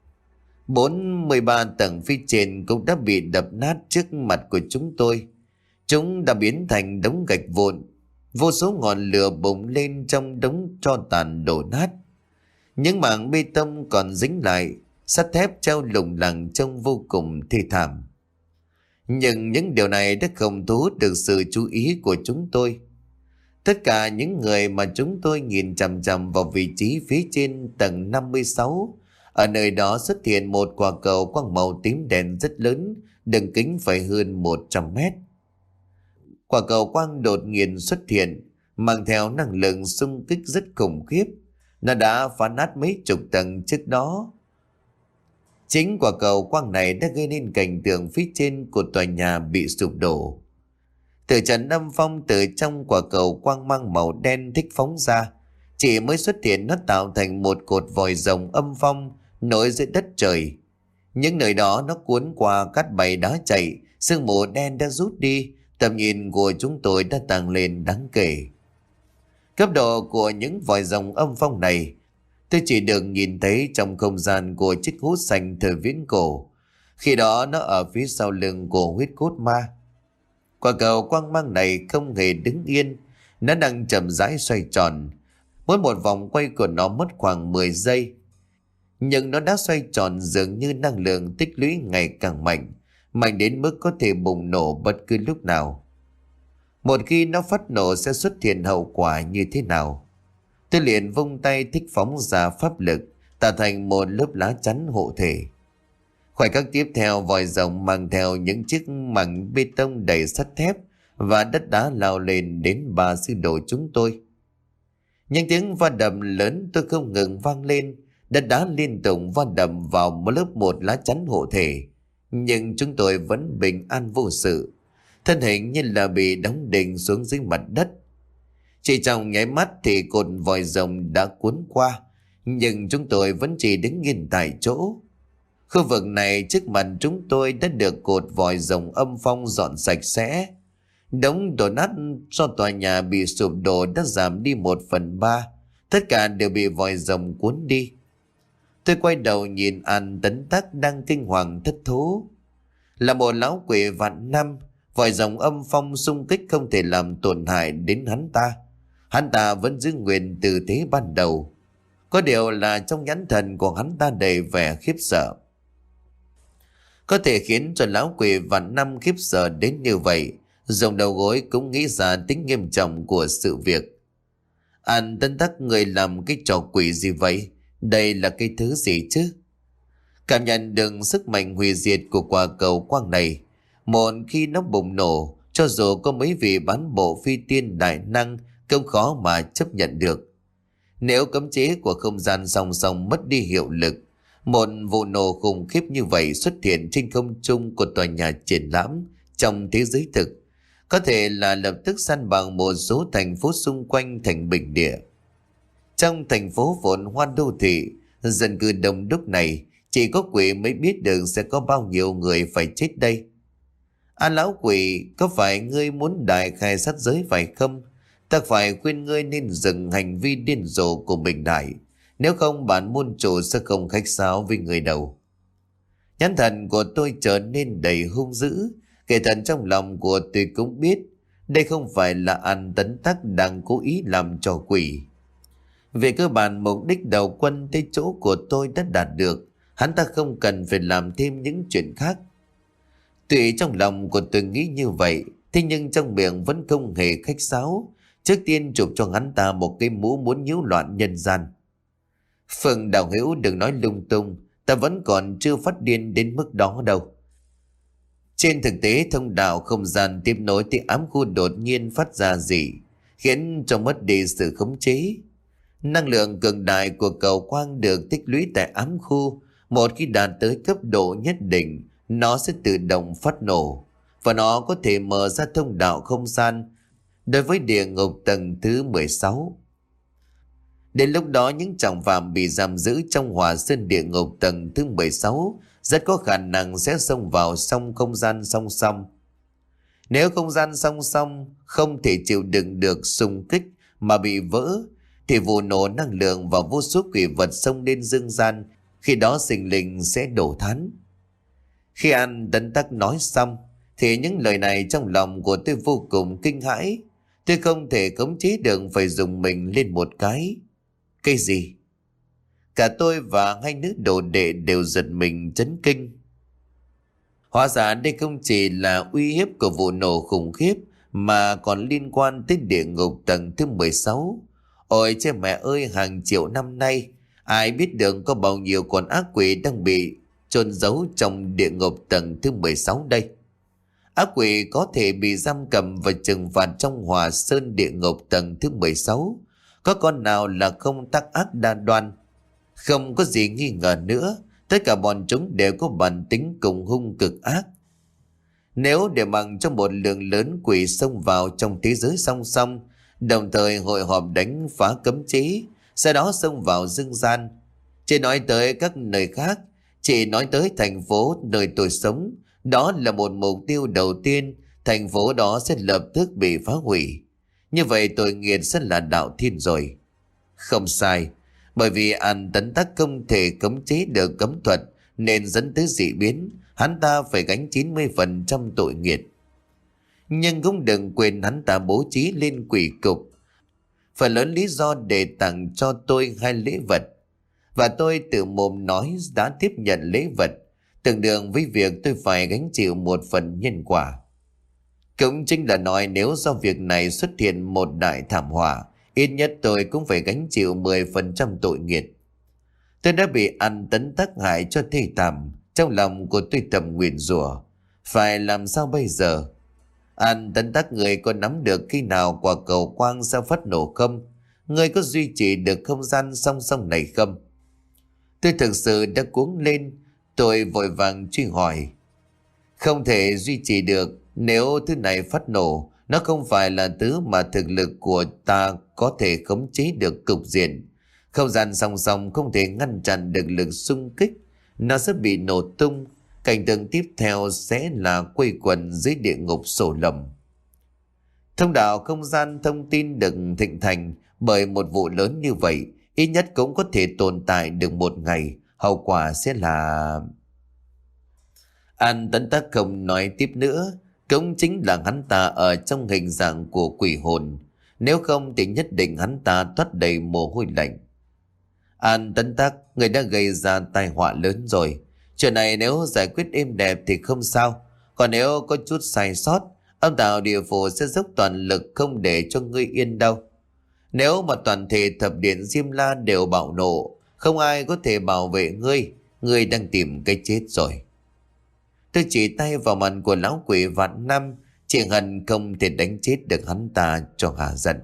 bốn mươi ba tầng phía trên cũng đã bị đập nát trước mặt của chúng tôi. Chúng đã biến thành đống gạch vụn. Vô số ngọn lửa bùng lên trong đống tro tàn đổ nát. Những mảng bê tông còn dính lại, sắt thép treo lủng lẳng trông vô cùng thê thảm. Nhưng những điều này đã không thu hút được sự chú ý của chúng tôi. Tất cả những người mà chúng tôi nhìn chằm chằm vào vị trí phía trên tầng năm mươi sáu, ở nơi đó xuất hiện một quả cầu quang màu tím đen rất lớn, đường kính phải hơn một trăm mét. Quả cầu quang đột nhiên xuất hiện, mang theo năng lượng xung kích rất khủng khiếp. Nó đã phá nát mấy chục tầng trước đó. Chính quả cầu quang này đã gây nên cảnh tượng phía trên của tòa nhà bị sụp đổ. Từ trận âm phong từ trong quả cầu quang mang màu đen thích phóng ra, chỉ mới xuất hiện nó tạo thành một cột vòi rồng âm phong nổi dưới đất trời. Những nơi đó nó cuốn qua cát bay đá chạy, sương mù đen đã rút đi, tầm nhìn của chúng tôi đã tăng lên đáng kể. Cấp độ của những vòi rồng âm phong này tôi chỉ được nhìn thấy trong không gian của chiếc hút xanh thời viễn cổ. Khi đó nó ở phía sau lưng của huyết cốt ma. Quả cầu quang mang này không hề đứng yên, nó đang chậm rãi xoay tròn. Mỗi một vòng quay của nó mất khoảng mười giây. Nhưng nó đã xoay tròn dường như năng lượng tích lũy ngày càng mạnh, mạnh đến mức có thể bùng nổ bất cứ lúc nào. Một khi nó phát nổ sẽ xuất hiện hậu quả như thế nào? Tôi liền vung tay thích phóng ra pháp lực, tạo thành một lớp lá chắn hộ thể. Khoảnh khắc tiếp theo, vòi rồng mang theo những chiếc mảnh bê tông đầy sắt thép và đất đá lao lên đến ba sư đồ chúng tôi. Những tiếng va đập lớn tôi không ngừng vang lên, đất đá liên tục va đập vào một lớp một lá chắn hộ thể. Nhưng chúng tôi vẫn bình an vô sự, thân hình như là bị đóng đinh xuống dưới mặt đất. Chỉ trong nháy mắt thì cột vòi rồng đã cuốn qua, nhưng chúng tôi vẫn chỉ đứng yên tại chỗ. Khu vực này trước mặt chúng tôi đã được cột vòi rồng âm phong dọn sạch sẽ. Đống đổ nát do tòa nhà bị sụp đổ đã giảm đi một phần ba, tất cả đều bị vòi rồng cuốn đi. Tôi quay đầu nhìn An Tấn Tắc đang kinh hoàng thất thố. Là một lão quỷ vạn năm, vòi rồng âm phong xung kích không thể làm tổn hại đến hắn ta. Hắn ta vẫn giữ nguyên tư thế ban đầu. Có điều là trong nhãn thần của hắn ta đầy vẻ khiếp sợ. Có thể khiến cho lão quỷ vạn năm khiếp sợ đến như vậy, dùng đầu gối cũng nghĩ ra tính nghiêm trọng của sự việc. An Tấn Tắc, người làm cái trò quỷ gì vậy? Đây là cái thứ gì chứ? Cảm nhận được sức mạnh hủy diệt của quả cầu quang này, một khi nó bùng nổ, cho dù có mấy vị bán bộ phi tiên đại năng cũng khó mà chấp nhận được. Nếu cấm chế của không gian song song mất đi hiệu lực, một vụ nổ khủng khiếp như vậy xuất hiện trên không trung của tòa nhà triển lãm trong thế giới thực, có thể là lập tức san bằng một số thành phố xung quanh thành bình địa. Trong thành phố phồn hoa đô thị, dân cư đông đúc này, chỉ có quỷ mới biết được sẽ có bao nhiêu người phải chết đây. À lão quỷ, có phải ngươi muốn đại khai sát giới phải không? Ta phải khuyên ngươi nên dừng hành vi điên rồ của mình lại. Nếu không bản môn chủ sẽ không khách sáo với người đâu. Nhãn thần của tôi trở nên đầy hung dữ. Kẻ thần trong lòng của tôi cũng biết đây không phải là An Tấn Tắc đang cố ý làm trò quỷ. Về cơ bản, mục đích đầu quân tới chỗ của tôi đã đạt được. Hắn ta không cần phải làm thêm những chuyện khác. Tuy trong lòng của tôi nghĩ như vậy, thế nhưng trong miệng vẫn không hề khách sáo. Trước tiên chụp cho hắn ta một cái mũ muốn nhiễu loạn nhân gian. Phương đạo hữu đừng nói lung tung, ta vẫn còn chưa phát điên đến mức đó đâu. Trên thực tế, thông đạo không gian tiếp nối tới ám khu đột nhiên phát ra dị, khiến cho mất đi sự khống chế. Năng lượng cường đại của cầu quang được tích lũy tại ám khu, một khi đạt tới cấp độ nhất định, nó sẽ tự động phát nổ, và nó có thể mở ra thông đạo không gian đối với địa ngục tầng thứ mười sáu. Đến lúc đó, những trọng phạm bị giam giữ trong hỏa sơn địa ngục tầng thứ mười sáu rất có khả năng sẽ xông vào song không gian song song. Nếu không gian song song không thể chịu đựng được xung kích mà bị vỡ, thì vụ nổ năng lượng và vô số quỷ vật xông lên dương gian, khi đó sinh linh sẽ đổ thán. Khi An Tấn Tắc nói xong, thì những lời này trong lòng của tôi vô cùng kinh hãi. Tôi không thể khống chế được, phải dùng mình lên một cái. Cái gì? Cả tôi và hai nữ đồ đệ đều giật mình chấn kinh. Hóa ra đây không chỉ là uy hiếp của vụ nổ khủng khiếp, mà còn liên quan tới địa ngục tầng thứ mười sáu. Ôi cha mẹ ơi, hàng triệu năm nay, ai biết được có bao nhiêu con ác quỷ đang bị chôn giấu trong địa ngục tầng thứ mười sáu đây. Ác quỷ có thể bị giam cầm và trừng phạt trong hỏa sơn địa ngục tầng thứ mười sáu. Có con nào là không tác ác đa đoan? Không có gì nghi ngờ nữa, tất cả bọn chúng đều có bản tính cùng hung cực ác. Nếu để bằng cho một lượng lớn quỷ xông vào trong thế giới song song, đồng thời hội họp đánh phá cấm chế, sau đó xông vào dương gian, chỉ nói tới các nơi khác, chỉ nói tới thành phố nơi tôi sống, đó là một mục tiêu đầu tiên, thành phố đó sẽ lập tức bị phá hủy. Như vậy tội nghiệp sẽ là đạo thiên rồi. Không sai, bởi vì An Tấn Tắc không thể khống chế được cấm thuật nên dẫn tới dị biến, hắn ta phải gánh chín mươi phần trăm tội nghiệp. Nhưng cũng đừng quên hắn ta bố trí lên quỷ cục, phần lớn lý do để tặng cho tôi hai lễ vật, và tôi tự mồm nói đã tiếp nhận lễ vật, tương đương với việc tôi phải gánh chịu một phần nhân quả. Cũng chính là nói nếu do việc này xuất hiện một đại thảm họa, ít nhất tôi cũng phải gánh chịu mười phần trăm tội nghiệp. Tôi đã bị An Tấn Tắc hại cho thê thảm, trong lòng của tôi thầm nguyền rủa, phải làm sao bây giờ? An Tấn Tắc, người có nắm được khi nào quả cầu quang sẽ phát nổ không? Người có duy trì được không gian song song này không? Tôi thực sự đã cuống lên, tôi vội vàng truy hỏi. Không thể duy trì được, nếu thứ này phát nổ, nó không phải là thứ mà thực lực của ta có thể khống chế được cục diện. Không gian song song không thể ngăn chặn được lực xung kích, nó sẽ bị nổ tung. Cảnh tượng tiếp theo sẽ là quây quần dưới địa ngục sổ lầm. Thông đạo không gian thông tin được thịnh thành bởi một vụ lớn như vậy, ít nhất cũng có thể tồn tại được một ngày, hậu quả sẽ là... An Tấn Tắc không nói tiếp nữa, cũng chính là hắn ta ở trong hình dạng của quỷ hồn, nếu không thì nhất định hắn ta toát đầy mồ hôi lạnh. An Tấn Tắc, người đã gây ra tai họa lớn rồi. Chuyện này nếu giải quyết êm đẹp thì không sao, còn nếu có chút sai sót, âm tạo địa phủ sẽ dốc toàn lực không để cho ngươi yên đâu. Nếu mà toàn thể thập điện Diêm La đều bạo nộ, không ai có thể bảo vệ ngươi, ngươi đang tìm cái chết rồi. Tôi chỉ tay vào mặt của lão quỷ vạn năm, chỉ hận không thể đánh chết được hắn ta cho hả giận.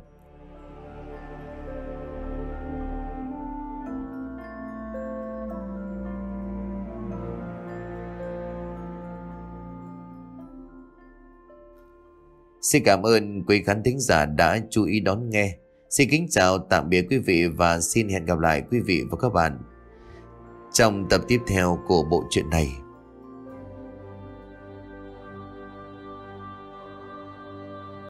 Xin cảm ơn quý khán thính giả đã chú ý đón nghe. Xin kính chào tạm biệt quý vị và xin hẹn gặp lại quý vị và các bạn trong tập tiếp theo của bộ truyện này.